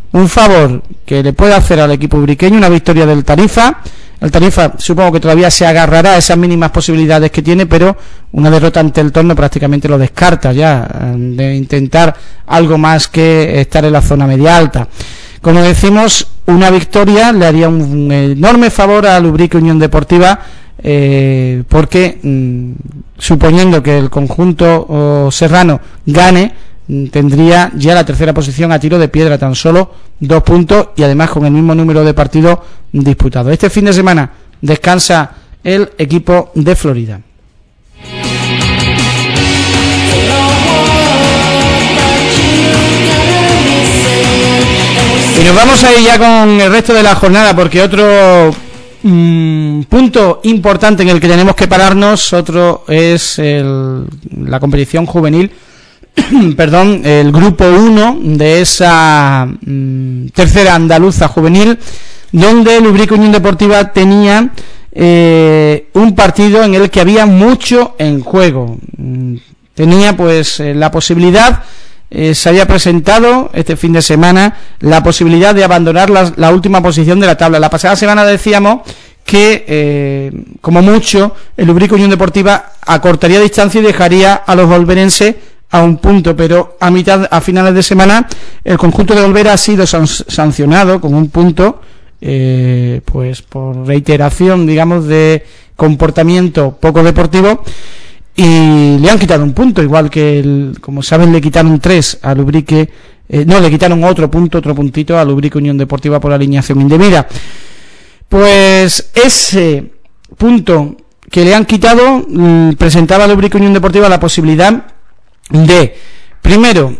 un favor que le puede hacer al equipo ubriqueño, una victoria del Tarifa. El Tarifa supongo que todavía se agarrará a esas mínimas posibilidades que tiene, pero una derrota ante el Torno prácticamente lo descarta ya, de intentar algo más que estar en la zona media alta. Como decimos, una victoria le haría un enorme favor al Ubrique Unión Deportiva, porque suponiendo que el conjunto serrano gane, tendría ya la tercera posición a tiro de piedra, tan solo 2 puntos, y además con el mismo número de partidos disputados. Este fin de semana descansa el equipo de Florida. Y nos vamos a ir ya con el resto de la jornada, porque otro punto importante en el que tenemos que pararnos, otro es la competición juvenil, perdón, el grupo 1 de esa tercera andaluza juvenil, donde el Ubrique Unión Deportiva tenía un partido en el que había mucho en juego. Tenía pues la posibilidad, se había presentado este fin de semana la posibilidad de abandonar la última posición de la tabla. La pasada semana decíamos que como mucho el Ubrique Unión Deportiva acortaría distancia y dejaría a los olverenses a un punto, pero a finales de semana el conjunto de Olvera ha sido sancionado con un punto, pues por reiteración, digamos, de comportamiento poco deportivo, y le han quitado un punto, igual que como saben le quitaron 3 al Ubrique, le quitaron otro puntito al Ubrique Unión Deportiva por alineación indebida. Pues ese punto que le han quitado presentaba al Ubrique Unión Deportiva la posibilidad de, primero,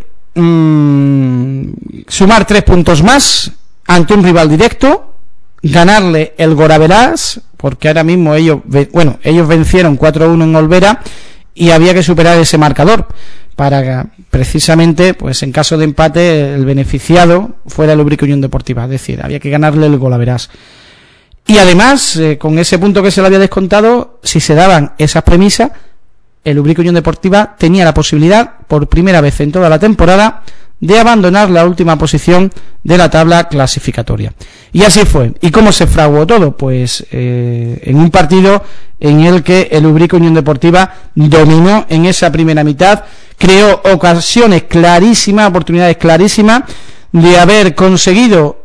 sumar 3 puntos más ante un rival directo, ganarle el Goraverás, porque ahora mismo ellos vencieron 4-1 en Olvera y había que superar ese marcador para precisamente, pues en caso de empate, el beneficiado fuera el Ubrique Unión Deportiva, es decir, había que ganarle el Goraverás. Y además, con ese punto que se le había descontado, si se daban esas premisas, el Ubrique Unión Deportiva tenía la posibilidad, por primera vez en toda la temporada, de abandonar la última posición de la tabla clasificatoria. Y así fue. ¿Y cómo se fraguó todo? Pues en un partido en el que el Ubrique Unión Deportiva dominó en esa primera mitad, creó ocasiones clarísimas, oportunidades clarísimas de haber conseguido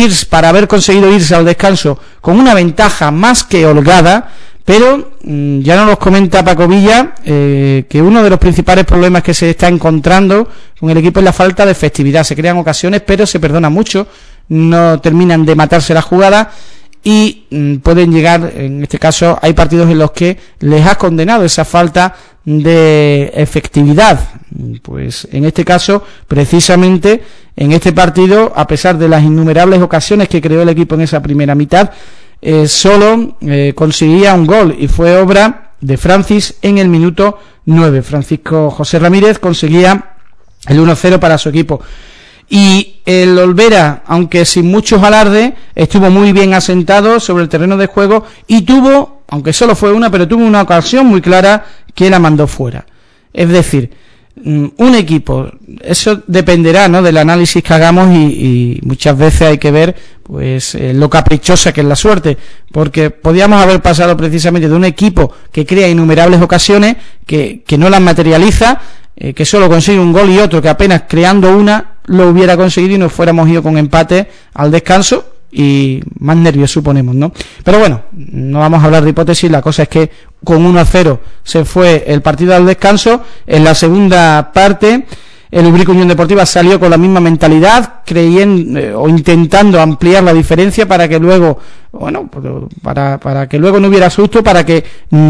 irse al descanso con una ventaja más que holgada. Pero ya nos comenta Paco Villa que uno de los principales problemas que se está encontrando con el equipo es la falta de efectividad. Se crean ocasiones, pero se perdona mucho, no terminan de matarse la jugada y pueden llegar, en este caso, hay partidos en los que les ha condenado esa falta de efectividad. Pues en este caso, precisamente, en este partido, a pesar de las innumerables ocasiones que creó el equipo en esa primera mitad, solo conseguía un gol, y fue obra de Francis en el minuto 9. Francisco José Ramírez conseguía el 1-0 para su equipo. Y el Olvera, aunque sin muchos alardes, estuvo muy bien asentado sobre el terreno de juego y tuvo, aunque solo fue una, pero tuvo una ocasión muy clara que la mandó fuera. Es decir, un equipo, eso dependerá, ¿no?, del análisis que hagamos, y muchas veces hay que ver pues lo caprichosa que es la suerte, porque podíamos haber pasado precisamente de un equipo que crea innumerables ocasiones, que no las materializa, que solo consigue un gol, y otro que apenas creando una lo hubiera conseguido y nos fuéramos ido con empate al descanso y más nervios, suponemos, ¿no? Pero bueno, no vamos a hablar de hipótesis. La cosa es que con 1-0 se fue el partido al descanso. En la segunda parte el Ubrique Unión Deportiva salió con la misma mentalidad, creyendo o intentando ampliar la diferencia para que luego, bueno, para que luego no hubiera susto, para que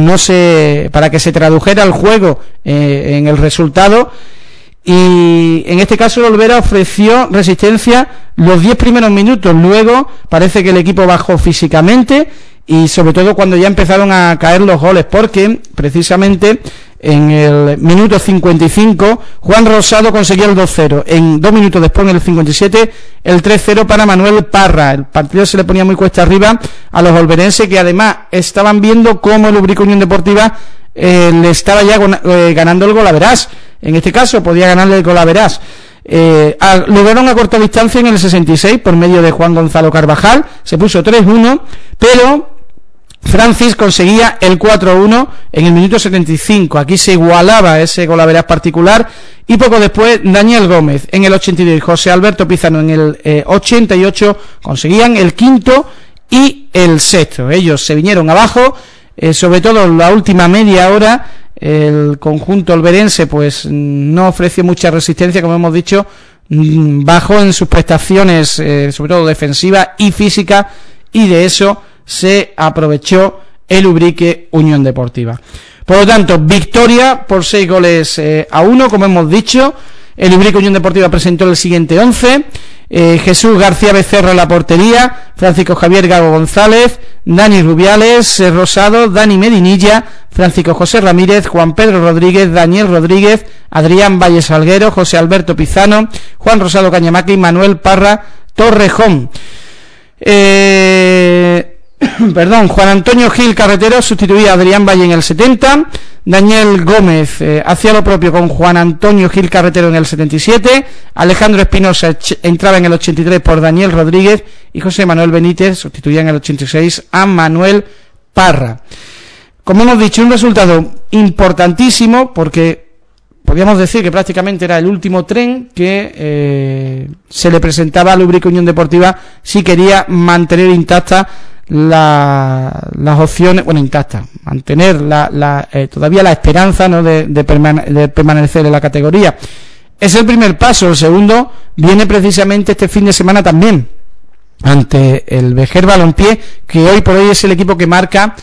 se tradujera el juego en el resultado. Y en este caso el Olvera ofreció resistencia los 10 primeros minutos. Luego parece que el equipo bajó físicamente, y sobre todo cuando ya empezaron a caer los goles, porque precisamente en el minuto 55 Juan Rosado consiguió el 2-0, en 2 minutos después, en el 57, el 3-0 para Manuel Parra. El partido se le ponía muy cuesta arriba a los olverenses, que además estaban viendo cómo el Ubrique Unión Deportiva le estaba ya ganando el golaverás. En este caso podía ganarle el golaverás. Lograron a corta distancia en el 66 por medio de Juan Gonzalo Carvajal, se puso 3-1, pero Francis conseguía el 4-1 en el minuto 75. Aquí se igualaba ese golaveras particular, y poco después Daniel Gómez en el 82 y José Alberto Pizano en el 88 conseguían el quinto y el sexto. Ellos se vinieron abajo, sobre todo en la última media hora. El conjunto olverense pues no ofreció mucha resistencia, como hemos dicho, bajó en sus prestaciones, sobre todo defensivas y físicas, y de eso se aprovechó el Ubrique Unión Deportiva. Por lo tanto, victoria por 6-1, como hemos dicho. El Ubrique Unión Deportiva presentó el siguiente 11: Jesús García Becerra en la portería, Francisco Javier Gago González, Dani Rubiales, Rosado, Dani Medinilla, Francisco José Ramírez, Juan Pedro Rodríguez, Daniel Rodríguez, Adrián Valle Salguero, José Alberto Pizano, Juan Rosado Cañamaqui, Manuel Parra Torrejón. Juan Antonio Gil Carretero sustituía a Adrián Valle en el 70, Daniel Gómez hacía lo propio con Juan Antonio Gil Carretero en el 77, Alejandro Espinosa entraba en el 83 por Daniel Rodríguez, y José Manuel Benítez sustituía en el 86 a Manuel Parra. Como hemos dicho, un resultado importantísimo, porque podríamos decir que prácticamente era el último tren que se le presentaba a la Ubrique Unión Deportiva si quería mantener intacta las opciones, intactas, mantener todavía la esperanza, ¿no?, de permanecer en la categoría. Es el primer paso. El segundo viene precisamente este fin de semana también, ante el Vejer Balompié, que hoy por hoy es el equipo que marca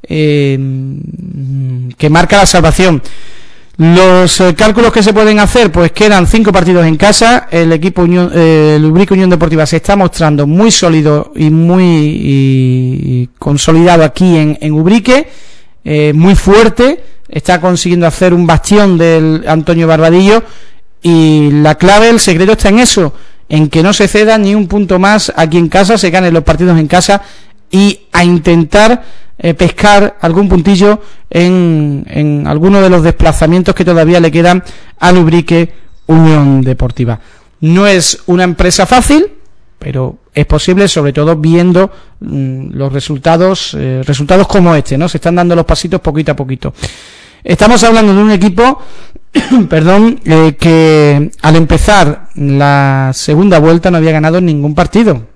la salvación. Los cálculos que se pueden hacer, pues quedan 5 partidos en casa. El equipo Ubrique Unión Deportiva se está mostrando muy sólido y muy consolidado aquí en Ubrique, muy fuerte, está consiguiendo hacer un bastión del Antonio Barbadillo, y la clave, el secreto está en eso, en que no se ceda ni un punto más aquí en casa, se ganen los partidos en casa, y a intentar pescar algún puntillo en alguno de los desplazamientos que todavía le quedan al Ubrique Unión Deportiva. No es una empresa fácil, pero es posible, sobre todo viendo los resultados como este, ¿no? Se están dando los pasitos poquito a poquito. Estamos hablando de un equipo que al empezar la segunda vuelta no había ganado ningún partido,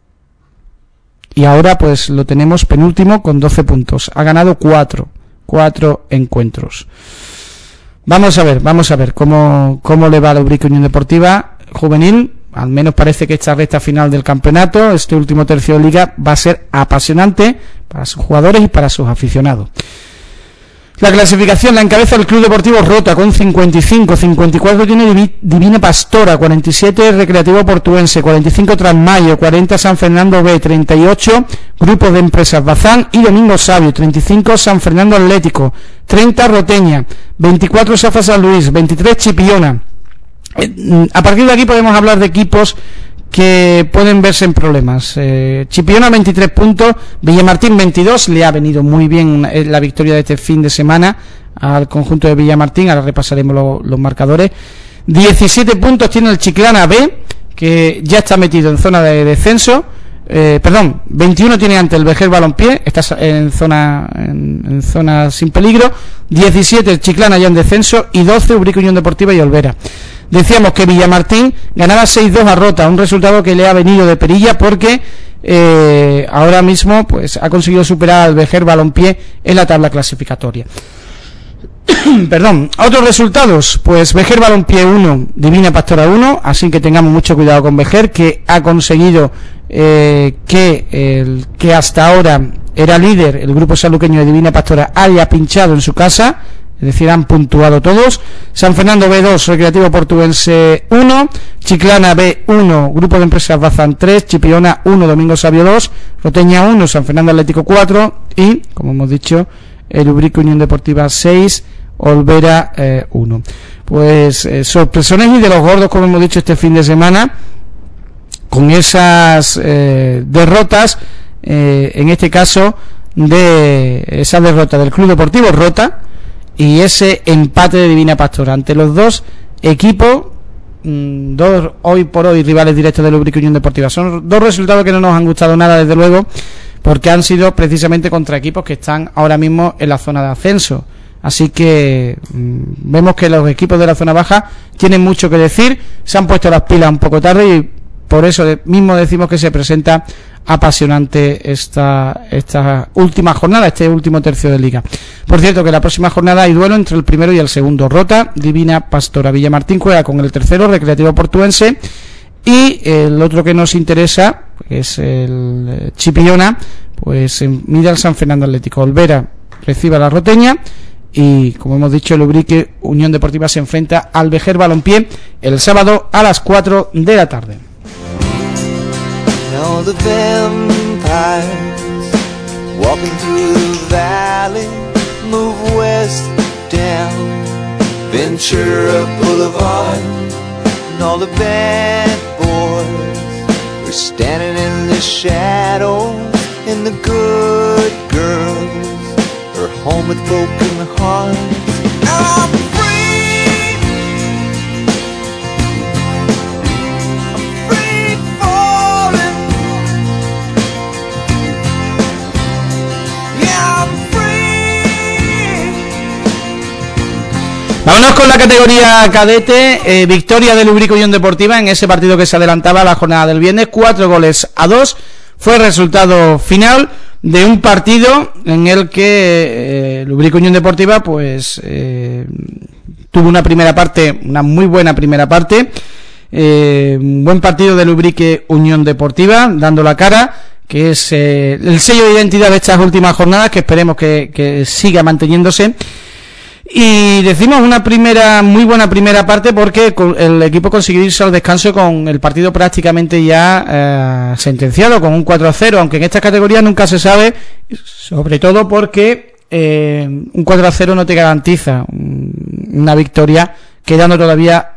y ahora pues lo tenemos penúltimo con 12 puntos. Ha ganado 4 encuentros. Vamos a ver cómo le va a la Ubrique Unión Deportiva juvenil. Al menos parece que esta recta final del campeonato, este último tercio de liga, va a ser apasionante para sus jugadores y para sus aficionados. La clasificación la encabeza el Club Deportivo Rota con 55, 54 tiene Divina Pastora, 47 Recreativo Portuense, 45 Transmayo, 40 San Fernando B, 38 Grupo de Empresas Bazán y Domingo Sabio, 35 San Fernando Atlético, 30 Roteña, 24 Safa San Luis, 23 Chipiona. A partir de aquí podemos hablar de equipos que pueden verse en problemas. Chipiona 23 puntos, Villamartín 22, le ha venido muy bien la victoria de este fin de semana al conjunto de Villamartín. Ahora repasaremos los marcadores. 17 puntos tiene el Chiclana B, que ya está metido en zona de descenso. 21 tiene ante el Vejer Balompié, está en zona sin peligro. 17 el Chiclana ya en descenso, y 12 Ubrique Unión Deportiva y Olvera. Decíamos que Villamartín ganaba 6-2 a Rota, un resultado que le ha venido de perilla, porque ahora mismo pues ha conseguido superar al Vejer Balompié en la tabla clasificatoria. Otros resultados, pues Vejer Balompié 1, Divina Pastora 1, así que tengamos mucho cuidado con Vejer, que ha conseguido que hasta ahora era líder, el grupo saluqueño de Divina Pastora, haya pinchado en su casa, es decir, han puntuado todos. San Fernando B2, Recreativo Portuense 1, Chiclana B1, Grupo de Empresas Bazán 3, Chipiona 1, Domingo Sabio 2, Roteña 1, San Fernando Atlético 4 y, como hemos dicho, el Ubrique Unión Deportiva 6, Olvera 1. Pues sorpresones y de los gordos, como hemos dicho este fin de semana, con esas derrotas, en este caso de esa derrota del Club Deportivo Rota y ese empate de Divina Pastora. Ante los dos equipos dos hoy por hoy rivales directos del Ubrique Unión Deportiva. Son dos resultados que no nos han gustado nada, desde luego, porque han sido precisamente contra equipos que están ahora mismo en la zona de ascenso. Así que vemos que los equipos de la zona baja tienen mucho que decir, se han puesto las pilas un poco tarde y por eso mismo decimos que se presenta apasionante esta última jornada, este último tercio de liga. Por cierto, que la próxima jornada hay duelo entre el primero y el segundo. Rota, Divina Pastora. Villamartín juega con el tercero, Recreativo Portuense, y el otro que nos interesa, que es el Chipiona, pues mide al San Fernando Atlético. Olvera recibe a la Roteña y, como hemos dicho, el Ubrique Unión Deportiva se enfrenta al Vejer Balompié el sábado a las 4 de la tarde. All the vampires walking through the valley move west down Ventura Boulevard, and all the bad boys are standing in the shadows, and the good girls are home with broken hearts. I'm free, I'm free falling, yeah, I'm free. Vámonos con la categoría cadete. Victoria del Ubrique Unión Deportiva en ese partido que se adelantaba a la jornada del viernes, 4-2 fue el resultado final de un partido en el que el Ubrique Unión Deportiva pues tuvo una primera parte, una muy buena primera parte, un buen partido del Ubrique Unión Deportiva, dando la cara, que es el sello de identidad de estas últimas jornadas, que esperemos que siga manteniéndose. Y decimos una muy buena primera parte porque el equipo consiguió irse al descanso con el partido prácticamente ya sentenciado, con un 4-0, aunque en esta categoría nunca se sabe, sobre todo porque un 4-0 no te garantiza una victoria, quedando todavía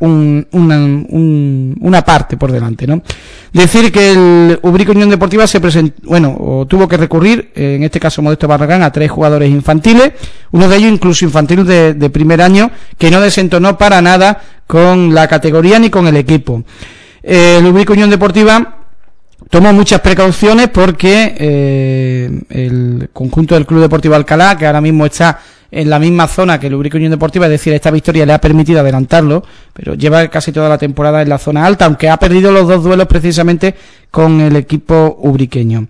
una parte por delante, ¿no? Decir que el Ubrique Unión Deportiva se presentó, tuvo que recurrir, en este caso Modesto Barragán, a 3 jugadores infantiles, uno de ellos incluso infantil de primer año, que no desentonó para nada con la categoría ni con el equipo. El Ubrique Unión Deportiva tomó muchas precauciones porque el conjunto del Club Deportivo Alcalá, que ahora mismo está en la misma zona que el Ubrique Unión Deportiva, es decir, esta victoria le ha permitido adelantarlo, pero lleva casi toda la temporada en la zona alta, aunque ha perdido los 2 duelos precisamente con el equipo ubriqueño.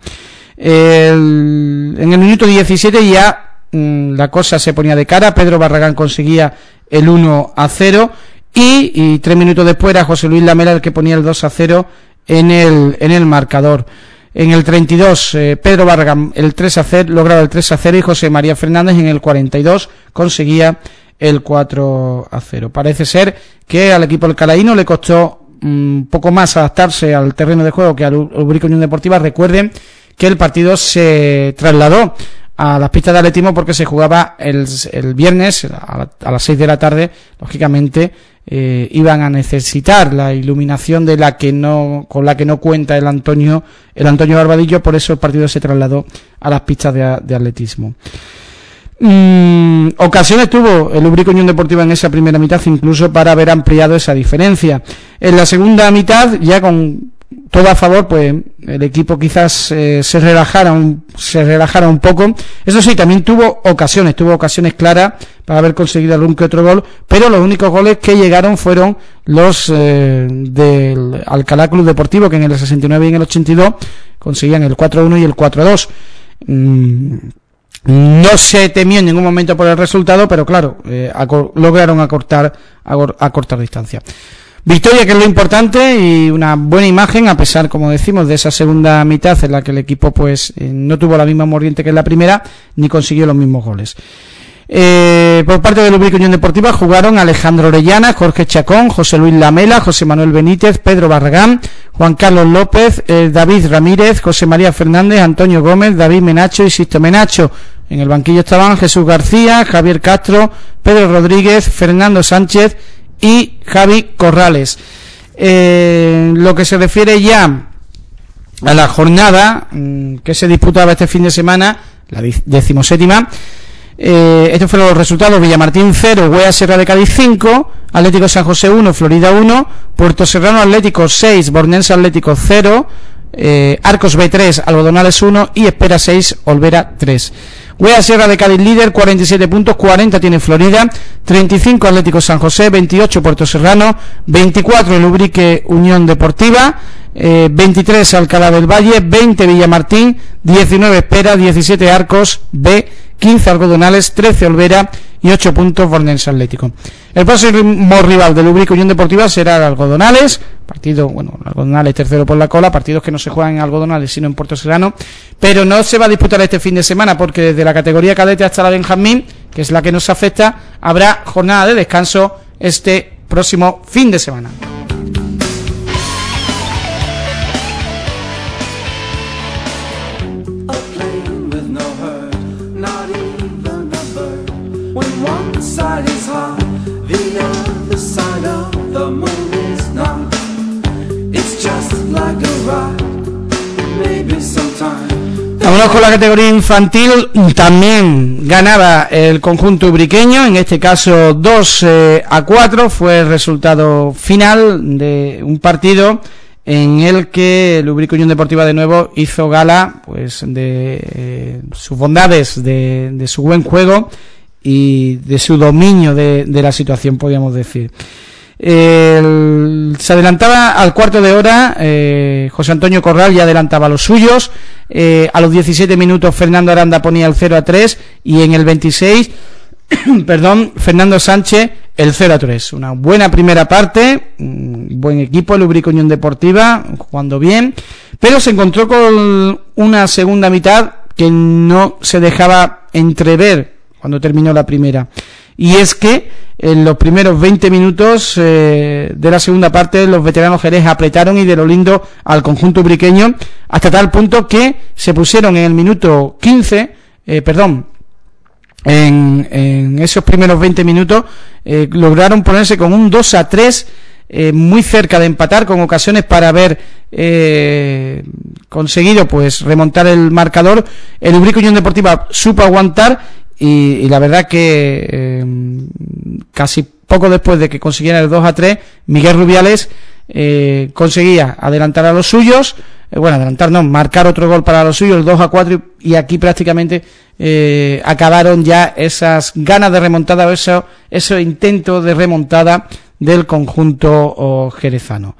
En el minuto 17 ya la cosa se ponía de cara, Pedro Barragán conseguía el 1-0 y 3 minutos después era José Luis Lamela el que ponía el 2-0 en el marcador. En el 32, Pedro Barragán lograba el 3-0 y José María Fernández en el 42 conseguía el 4-0. Parece ser que al equipo alcalaíno le costó un poco más adaptarse al terreno de juego que al Ubrique Unión Deportiva. Recuerden que el partido se trasladó a las pistas de atletismo porque se jugaba el viernes a las 6 de la tarde. Lógicamente iban a necesitar la iluminación con la que no cuenta el Antonio Barbadillo, por eso el partido se trasladó a las pistas de atletismo. Ocasiones tuvo el Ubrique Unión Deportiva en esa primera mitad, incluso para haber ampliado esa diferencia. En la segunda mitad, ya con todo a favor, pues el equipo quizás se relajara un poco. Eso sí, también tuvo ocasiones claras para haber conseguido algún que otro gol, pero los únicos goles que llegaron fueron los del Alcalá Club Deportivo, que en el 69 y en el 82 conseguían el 4-1 y el 4-2. No se temió en ningún momento por el resultado, pero claro, lograron acortar distancia. Victoria, que es lo importante, y una buena imagen, a pesar, como decimos, de esa segunda mitad en la que el equipo pues no tuvo la misma mordiente que en la primera, ni consiguió los mismos goles. Por parte del Ubrique Unión Deportiva jugaron Alejandro Orellana, Jorge Chacón, José Luis Lamela, José Manuel Benítez, Pedro Barragán, Juan Carlos López, David Ramírez, José María Fernández, Antonio Gómez, David Menacho y Sisto Menacho. En el banquillo estaban Jesús García, Javier Castro, Pedro Rodríguez, Fernando Sánchez y Javi Corrales. Lo que se refiere ya a la jornada que se disputaba este fin de semana, la 17ª, Estos fueron los resultados: Villamartín 0, Huea Sierra de Cádiz 5, Atlético San José 1, Florida 1, Puerto Serrano Atlético 6, Bornense Atlético 0, Arcos B 3, Algodonales 1 y Espera 6, Olvera 3. Huea Sierra de Cádiz líder, 47 puntos, 40 tiene Florida, 35 Atlético San José, 28 Puerto Serrano, 24 el Ubrique Unión Deportiva, 23 Alcalá del Valle, 20 Villamartín, 19 Espera, 17 Arcos B, 15 Algodonales, 13 Olvera y 8 puntos Bornense Atlético. El próximo rival del Ubrique Unión Deportiva será el Algodonales, partido, bueno, Algodonales tercero por la cola, partidos que no se juegan en Algodonales sino en Puerto Serrano, pero no se va a disputar este fin de semana porque desde la categoría cadete hasta la Benjamín, que es la que nos afecta, habrá jornada de descanso este próximo fin de semana. Vámonos con la categoría infantil. También ganaba el conjunto ubriqueño, en este caso 2-4 fue el resultado final de un partido en el que el Ubrique Unión Deportiva de nuevo hizo gala pues de sus bondades, de su buen juego y de su dominio de la situación, podríamos decir. Se adelantaba al cuarto de hora, José Antonio Corral ya adelantaba a los suyos, a los 17 minutos Fernando Aranda ponía el 0-3 y en el 26 Fernando Sánchez el 0-3. Una buena primera parte, buen equipo el Ubrique Unión Deportiva, jugando bien, pero se encontró con una segunda mitad que no se dejaba entrever cuando terminó la primera. Y es que en los primeros 20 minutos de la segunda parte los veteranos Jerez apretaron y de lo lindo al conjunto ubriqueño, hasta tal punto que se pusieron en el minuto 15, en esos primeros 20 minutos lograron ponerse con un 2-3, muy cerca de empatar, con ocasiones para haber conseguido pues remontar el marcador. El Ubrique Unión Deportiva supo aguantar y la verdad que casi poco después de que consiguiera el 2-3, Miguel Rubiales conseguía adelantar a los suyos, marcar otro gol para los suyos, el 2-4, y aquí prácticamente acabaron ya esas ganas de remontada o esos intentos de remontada del conjunto jerezano.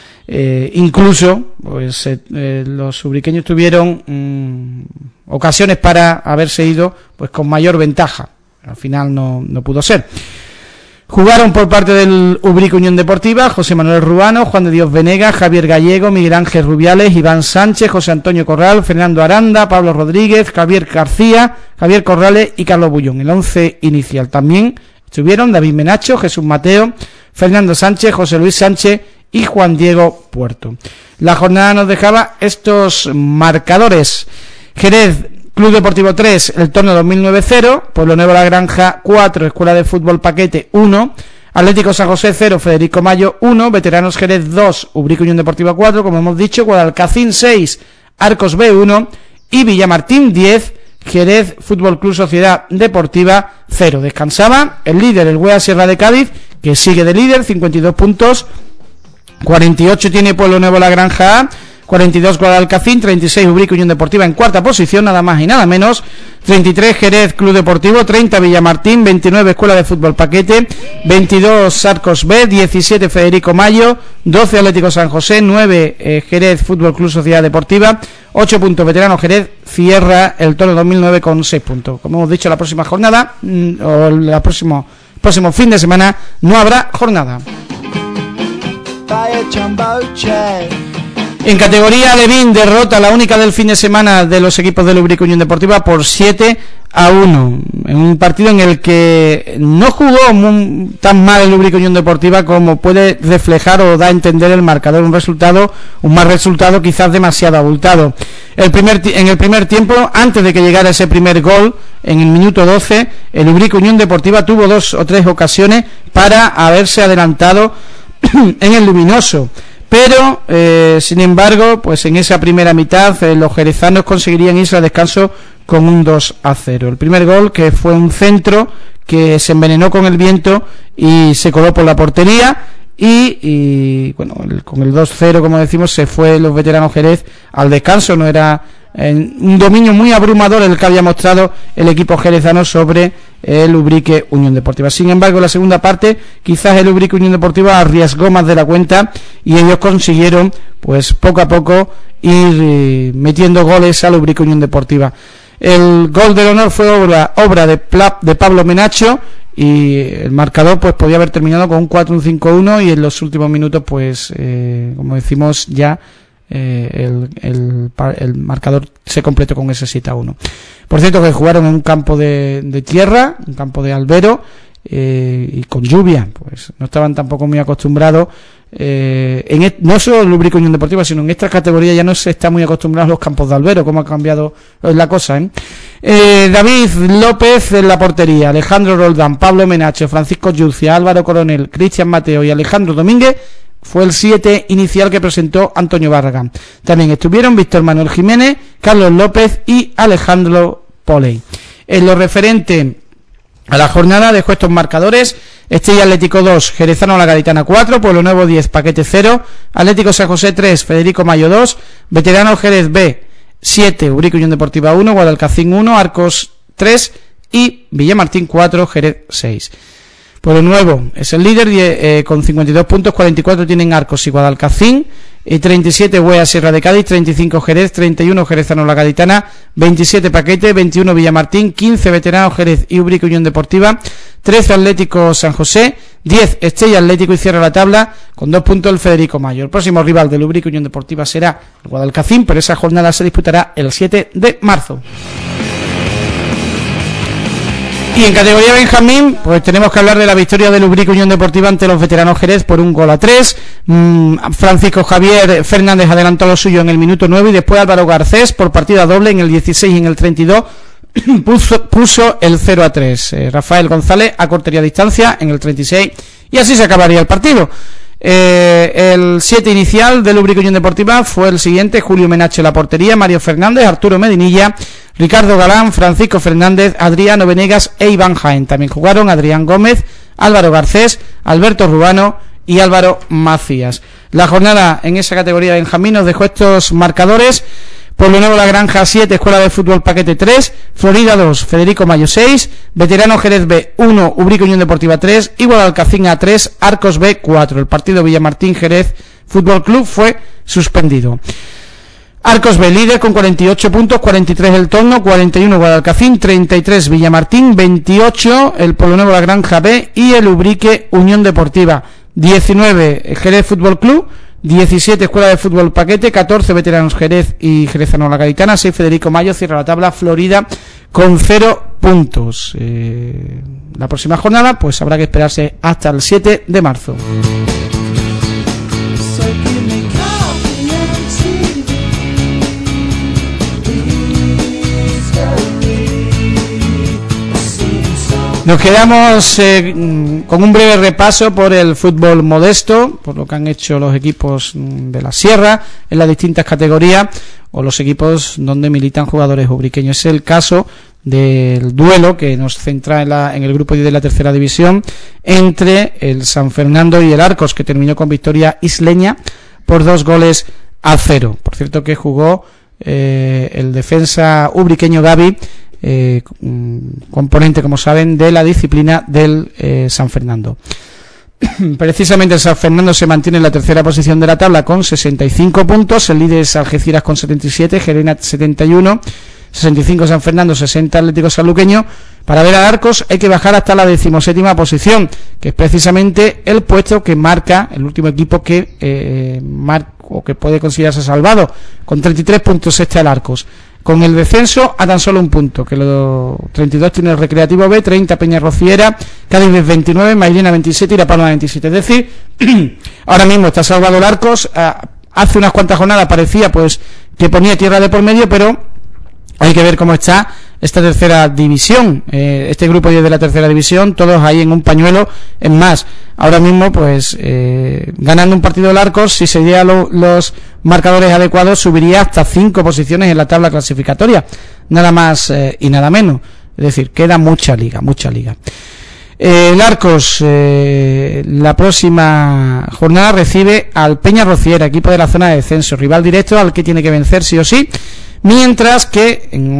Incluso pues los ubriqueños tuvieron ocasiones para haberse ido pues con mayor ventaja. Al final no pudo ser. Jugaron por parte del Ubrique Unión Deportiva José Manuel Ruano, Juan de Dios Venegas, Javier Gallego, Miguel Ángel Rubiales, Iván Sánchez, José Antonio Corral, Fernando Aranda, Pablo Rodríguez, Javier García, Javier Corrales y Carlos Bullón. El 11 inicial también estuvieron David Menacho, Jesús Mateo, Fernando Sánchez, José Luis Sánchez y Juan Diego Puerto. La jornada nos dejaba estos marcadores: Jerez Club Deportivo 3, el torneo 2009 0, Pueblo Nuevo La Granja 4, Escuela de Fútbol Paquete 1, Atlético San José 0, Federico Mayo 1, Veteranos Jerez 2, Ubrique Unión Deportiva 4, como hemos dicho, Guadalcacín 6, Arcos B 1 y Villamartín 10, Jerez Fútbol Club Sociedad Deportiva 0. Descansaba el líder, el Huea Sierra de Cádiz, que sigue de líder, 52 puntos, 48 tiene Pueblo Nuevo La Granja A, 42 Guadalcacín, 36 Ubrique Unión Deportiva en cuarta posición, nada más y nada menos, 33 Jerez Club Deportivo, 30 Villamartín, 29 Escuela de Fútbol Paquete, 22 Arcos B, 17 Federico Mayo, 12 Atlético San José, 9 Jerez Fútbol Club Sociedad Deportiva, 8 puntos Veterano Jerez, cierra el torneo 2009 con 6 puntos. Como hemos dicho, la próxima jornada, o el próximo fin de semana, no habrá jornada. En categoría Alevín, derrota la única del fin de semana de los equipos del Ubrique Unión Deportiva por 7-1, en un partido en el que no jugó tan mal el Ubrique Unión Deportiva como puede reflejar o da a entender el marcador, un mal resultado quizás demasiado abultado. En el primer tiempo, antes de que llegara ese primer gol, en el minuto 12, el Ubrique Unión Deportiva tuvo 2 o 3 ocasiones para haberse adelantado en el luminoso, pero sin embargo, pues en esa primera mitad los jerezanos conseguirían irse a descanso con un 2-0. El primer gol, que fue un centro que se envenenó con el viento y se coló por la portería, y bueno, con el 2-0, como decimos, se fue los veteranos Jerez al descanso. No era un dominio muy abrumador el que había mostrado el equipo jerezano sobre el Ubrique Unión Deportiva. Sin embargo, en la segunda parte quizás el Ubrique Unión Deportiva arriesgó más de la cuenta y ellos consiguieron, pues poco a poco, ir metiendo goles al Ubrique Unión Deportiva. El gol del honor fue obra de Pablo Menacho, y el marcador pues podía haber terminado con un 4-5-1, y en los últimos minutos pues como decimos ya el marcador se completó con ese 7-1. Por cierto, que jugaron en un campo de tierra, un campo de albero, y con lluvia, pues no estaban tampoco muy acostumbrados, no solo el Ubrique Unión Deportiva, sino en esta categoría ya no se está muy acostumbrado a los campos de albero. Cómo ha cambiado la cosa, David López en la portería, Alejandro Roldán, Pablo Menacho, Francisco Yucia, Álvaro Coronel, Cristian Mateo y Alejandro Domínguez fue el 7 inicial que presentó Antonio Barragán. También estuvieron Víctor Manuel Jiménez, Carlos López y Alejandro Poley. En lo referente a la jornada dejó estos marcadores: Estella Atlético 2, Jerezano La Gaditana 4, Pueblo Nuevo 10, Paquete 0, Atlético San José 3, Federico Mayo 2, Veterano Jerez B 7, Ubrique Unión Deportiva 1, Guadalcacín 1, Arcos 3 y Villamartín 4, Jerez 6. Pueblo Nuevo es el líder con 52 puntos, 44 tienen Arcos y Guadalcacín, y 37 Huea Sierra de Cádiz, 35 Jerez, 31 Jerezano La Gaditana, 27 Paquete, 21 Villamartín, 15 Veterano Jerez y Ubrique Unión Deportiva, 13 Atlético San José, 10 Estella Atlético, y cierra la tabla con 2 puntos el Federico Mayo. El próximo rival del Ubrique Unión Deportiva será el Guadalcacín, pero esa jornada se disputará el 7 de marzo. Y en categoría Benjamín, pues tenemos que hablar de la victoria del Ubrique Unión Deportiva ante los veteranos Jerez por 1-3. Francisco Javier Fernández adelantó lo suyo en el minuto 9, y después Álvaro Garcés, por partida doble en el 16 y en el 32, puso el 0-3. Rafael González a cortería distancia en el 36, y así se acabaría el partido. El 7 inicial del Ubrique Unión Deportiva fue el siguiente: Julio Menache en la portería, Mario Fernández, Arturo Medinilla, Ricardo Galán, Francisco Fernández, Adriano Venegas e Iván Jaén. También jugaron Adrián Gómez, Álvaro Garcés, Alberto Rubano y Álvaro Macías. La jornada en esa categoría de Benjamín nos dejó estos marcadores: Pueblo Nuevo La Granja 7, Escuela de Fútbol Paquete 3, Florida 2, Federico Mayo 6, Veterano Jerez B 1, Ubrique Unión Deportiva 3 y Guadalcacín A 3, Arcos B 4. El partido Villamartín Jerez Fútbol Club fue suspendido. Arcos B líder con 48 puntos, 43 el Torno, 41 Guadalcacín, 33 Villamartín, 28 el Pueblo Nuevo La Granja B y el Ubrique Unión Deportiva, 19 Jerez Fútbol Club, 17 Escuela de Fútbol Paquete, 14 Veteranos Jerez y Jerezano La Gaditana, 6 Federico Mayo. Cierra la tabla Florida con 0 puntos. La próxima jornada pues habrá que esperarse hasta el 7 de marzo. Nos quedamos con un breve repaso por el fútbol modesto, por lo que han hecho los equipos de la Sierra en las distintas categorías, o los equipos donde militan jugadores ubriqueños. Es el caso del duelo que nos centra en el grupo de la tercera división entre el San Fernando y el Arcos, que terminó con victoria isleña por 2-0. Por cierto que jugó el defensa ubriqueño Gaby, componente, como saben, de la disciplina del San Fernando. Precisamente el San Fernando se mantiene en la tercera posición de la tabla con 65 puntos, el líder es Algeciras con 77, Gerena 71, 65 San Fernando, 60 Atlético Sanluqueño. Para ver a Arcos hay que bajar hasta la 17ª posición, que es precisamente el puesto que marca el último equipo que o que puede considerarse salvado. Con 33 puntos está el Arcos, con el descenso a tan solo un punto, que los 32 tiene el Recreativo B, 30 Peña Rociera, Cádiz 29, Mairena 27 y La Palma 27. Es decir, ahora mismo está salvado el Arcos. Hace unas cuantas jornadas parecía pues que ponía tierra de por medio, pero Hay que ver cómo está esta tercera división, este grupo 10 de la tercera división, todos ahí en un pañuelo. Es más, ahora mismo pues ganando un partido del Arcos, si se dieran los marcadores adecuados, subiría hasta 5 posiciones en la tabla clasificatoria, nada más y nada menos. Es decir, queda mucha liga. El Arcos la próxima jornada recibe al Peña Rociera, equipo de la zona de descenso, rival directo al que tiene que vencer sí o sí. Mientras que en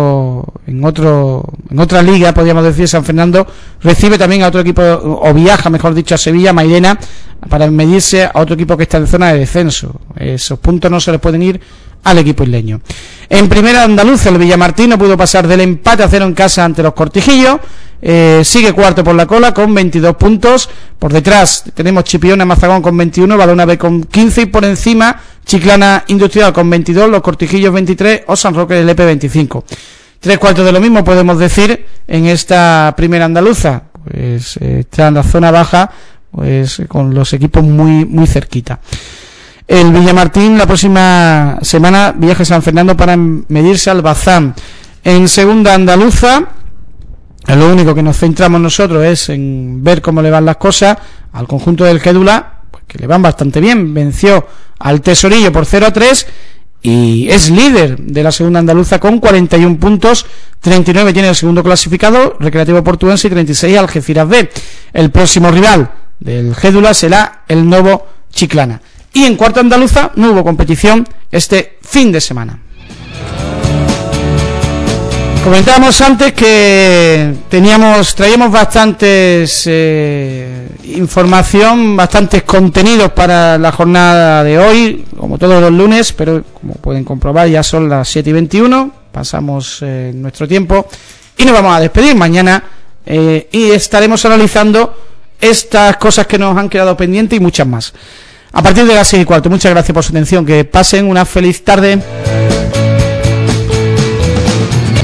otra liga, podríamos decir, San Fernando recibe también a otro equipo, o viaja, mejor dicho, a Sevilla, Mairena, para medirse a otro equipo que está en zona de descenso. Esos puntos no se les pueden ir al equipo isleño. En primera andaluza, el Villamartín no pudo pasar del empate a 0 en casa ante los Cortijillos. Sigue cuarto por la cola con 22 puntos. Por detrás tenemos Chipiona Mazagón con 21, Badalona B con 15 y por encima Chiclana Industrial con 22, los Cortijillos 23 o San Roque del Lepe 25. 3/4 de lo mismo podemos decir en esta primera andaluza. Pues está en la zona baja, pues con los equipos muy cerquita. El Villamartín la próxima semana viaja a San Fernando para medirse al Bazán. En segunda andaluza, lo único que nos centramos nosotros es en ver cómo le van las cosas al conjunto del Gédula, pues que le van bastante bien. Venció al Tesorillo por 0-3 y es líder de la segunda andaluza con 41 puntos, 39 tiene el segundo clasificado, Recreativo Portuense, y 36 Algeciras B. El próximo rival del Gédula será el Novo Chiclana. Y en cuarta andaluza no hubo competición este fin de semana. Comentábamos antes que traíamos bastantes información, bastantes contenidos para la jornada de hoy, como todos los lunes, pero como pueden comprobar ya son las 7:21, pasamos nuestro tiempo y nos vamos a despedir mañana y estaremos analizando estas cosas que nos han quedado pendientes y muchas más. A partir de las 6:15, muchas gracias por su atención, que pasen una feliz tarde.